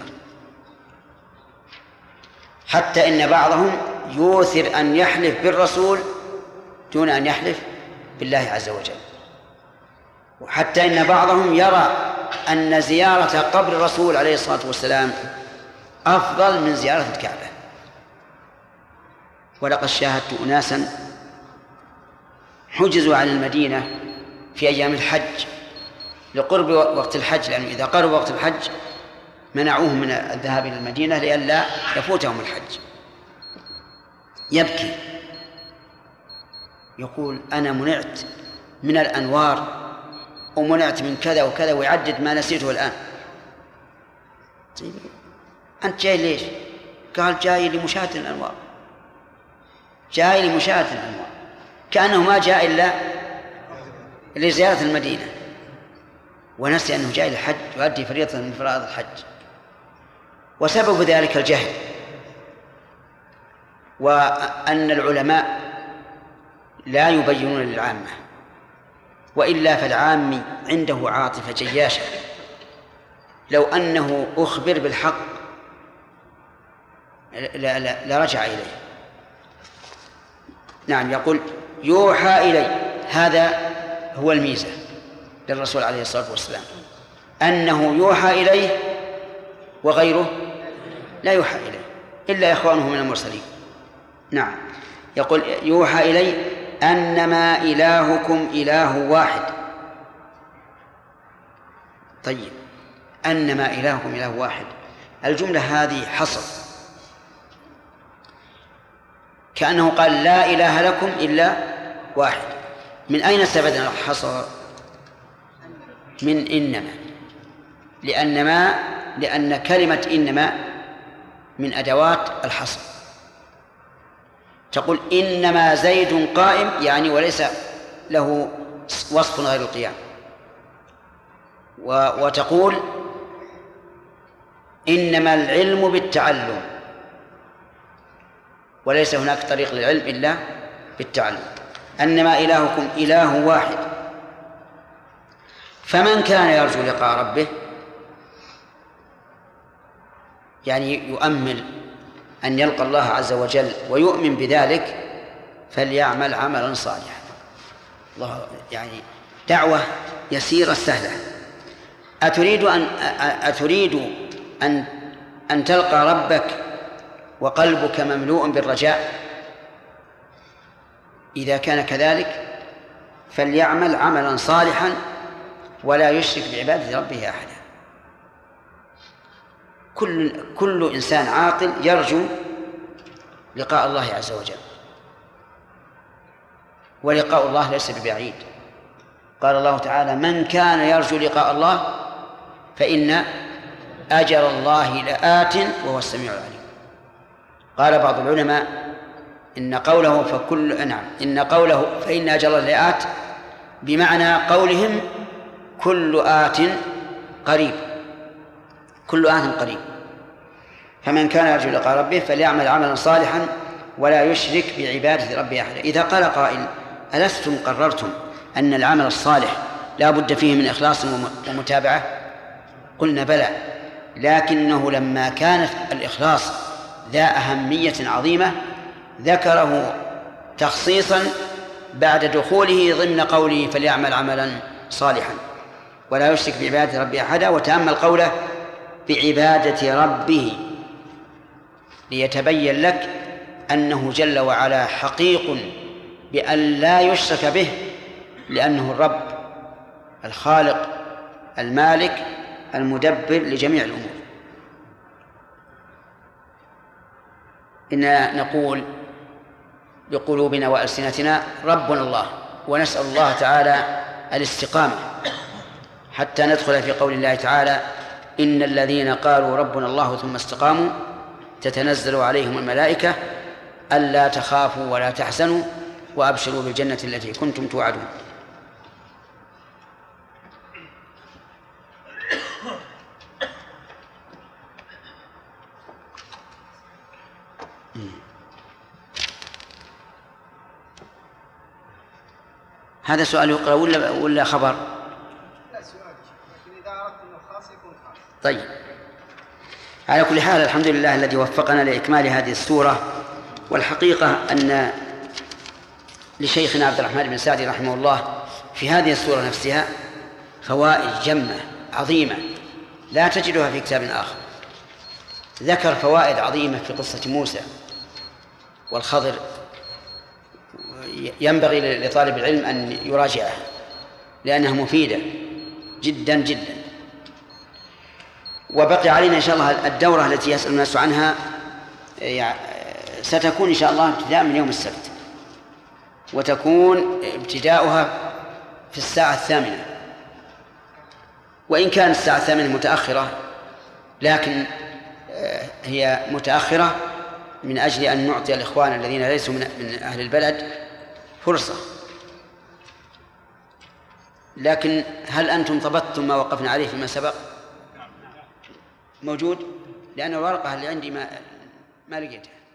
حتى إن بعضهم يوثر أن يحلف بالرسول دون أن يحلف بالله عز وجل، وحتى إن بعضهم يرى أن زيارة قبر الرسول عليه الصلاة والسلام أفضل من زيارة الكعبة. ولقد شاهدت أناسا حجزوا عن المدينة في أيام الحج لقرب وقت الحج، لأنه إذا قرب وقت الحج منعوهم من الذهاب إلى المدينة لئلا يفوتهم الحج. يبكي يقول أنا منعت من الأنوار ومنعت من كذا وكذا، ويعدد ما نسيته الآن. أنت جاي ليش؟ قال جاي لمشاهدة الأنوار، جاي لمشاهدة الأنوار، كأنه ما جاء إلا لزيارة المدينة، ونسي أنه جاء للحج يؤدي فريضة من فرائض الحج. وسبب ذلك الجهل، وأن العلماء لا يبينون للعامة، وإلا فالعام عنده عاطفة جياشة، لو أنه أخبر بالحق لرجع إليه. نعم، يقول يوحى إلي، هذا هو الميزة للرسول عليه الصلاة والسلام، أنه يوحى إليه وغيره لا يوحى إليه إلا إخوانه من المرسلين. نعم، يقول يوحى إلي أنما إلهكم إله واحد. طيب، أنما إلهكم إله واحد، الجملة هذه حصر، كأنه قال لا إله لكم إلا واحد. من أين استفدنا الحصر؟ من إنما، لأن كلمة إنما من أدوات الحصر. تقول إنما زيد قائم، يعني وليس له وصف غير القيام. وتقول إنما العلم بالتعلم، وليس هناك طريق للعلم إلا بالتعلم. أنما إلهكم إله واحد، فمن كان يرجو لقاء ربه، يعني يؤمل أن يلقى الله عز وجل ويؤمن بذلك، فليعمل عملا صالحا. الله، يعني دعوة يسيرة سهلة. أتريد أن تلقى ربك وقلبك مملوء بالرجاء؟ إذا كان كذلك فليعمل عملا صالحا ولا يشرك بعبادة ربه أحدا. كل إنسان عاقل يرجو لقاء الله عز وجل، ولقاء الله ليس ببعيد. قال الله تعالى من كان يرجو لقاء الله فإن أجل الله لآت وهو السميع العليم. قال بعض العلماء إن قوله فإن أجل الله لآت بمعنى قولهم كل آت قريب، كل آت قريب. فمن كان يرجو لقاء ربه فليعمل عملا صالحا ولا يشرك بعبادة ربه أحدا. إذا قال قائل ألستم قررتم أن العمل الصالح لا بد فيه من إخلاص ومتابعة؟ قلنا بلى، لكنه لما كان الإخلاص ذا أهمية عظيمة ذكره تخصيصا بعد دخوله ضمن قوله فليعمل عملا صالحا ولا يشرك بعبادة ربه أحدا، وتأمل قوله بعبادة ربه ليتبين لك أنه جل وعلا حقيق بأن لا يشرك به، لأنه الرب الخالق المالك المدبر لجميع الأمور. إننا نقول بقلوبنا وألسنتنا ربنا الله، ونسأل الله تعالى الاستقامة حتى ندخل في قول الله تعالى إن الذين قالوا ربنا الله ثم استقاموا تتنزل عليهم الملائكة ألا تخافوا ولا تحزنوا وأبشروا بالجنة التي كنتم توعدون. هذا سؤال يقرأ ولا خبر؟ لا سؤال، لكن إذا أردت أنه خاص يكون خاص. طيب، على كل حال الحمد لله الذي وفقنا لإكمال هذه السورة. والحقيقة أن لشيخنا عبد الرحمن بن سعدي رحمه الله في هذه السورة نفسها فوائد جمة عظيمة لا تجدها في كتاب آخر. ذكر فوائد عظيمة في قصة موسى والخضر، ينبغي لطالب العلم أن يراجعها لأنها مفيدة جدا جدا. وبقي علينا إن شاء الله الدورة التي يسأل الناس عنها ستكون إن شاء الله ابتداء من يوم السبت، وتكون ابتداؤها في الساعة 8، وإن كان الساعة 8 متأخرة لكن هي متأخرة من أجل أن نعطي الإخوان الذين ليسوا من أهل البلد فرصة. لكن هل أنتم ضبطتم ما وقفنا عليه فيما سبق؟ موجود؟ لأن الورقة اللي عندي ما لقيتها.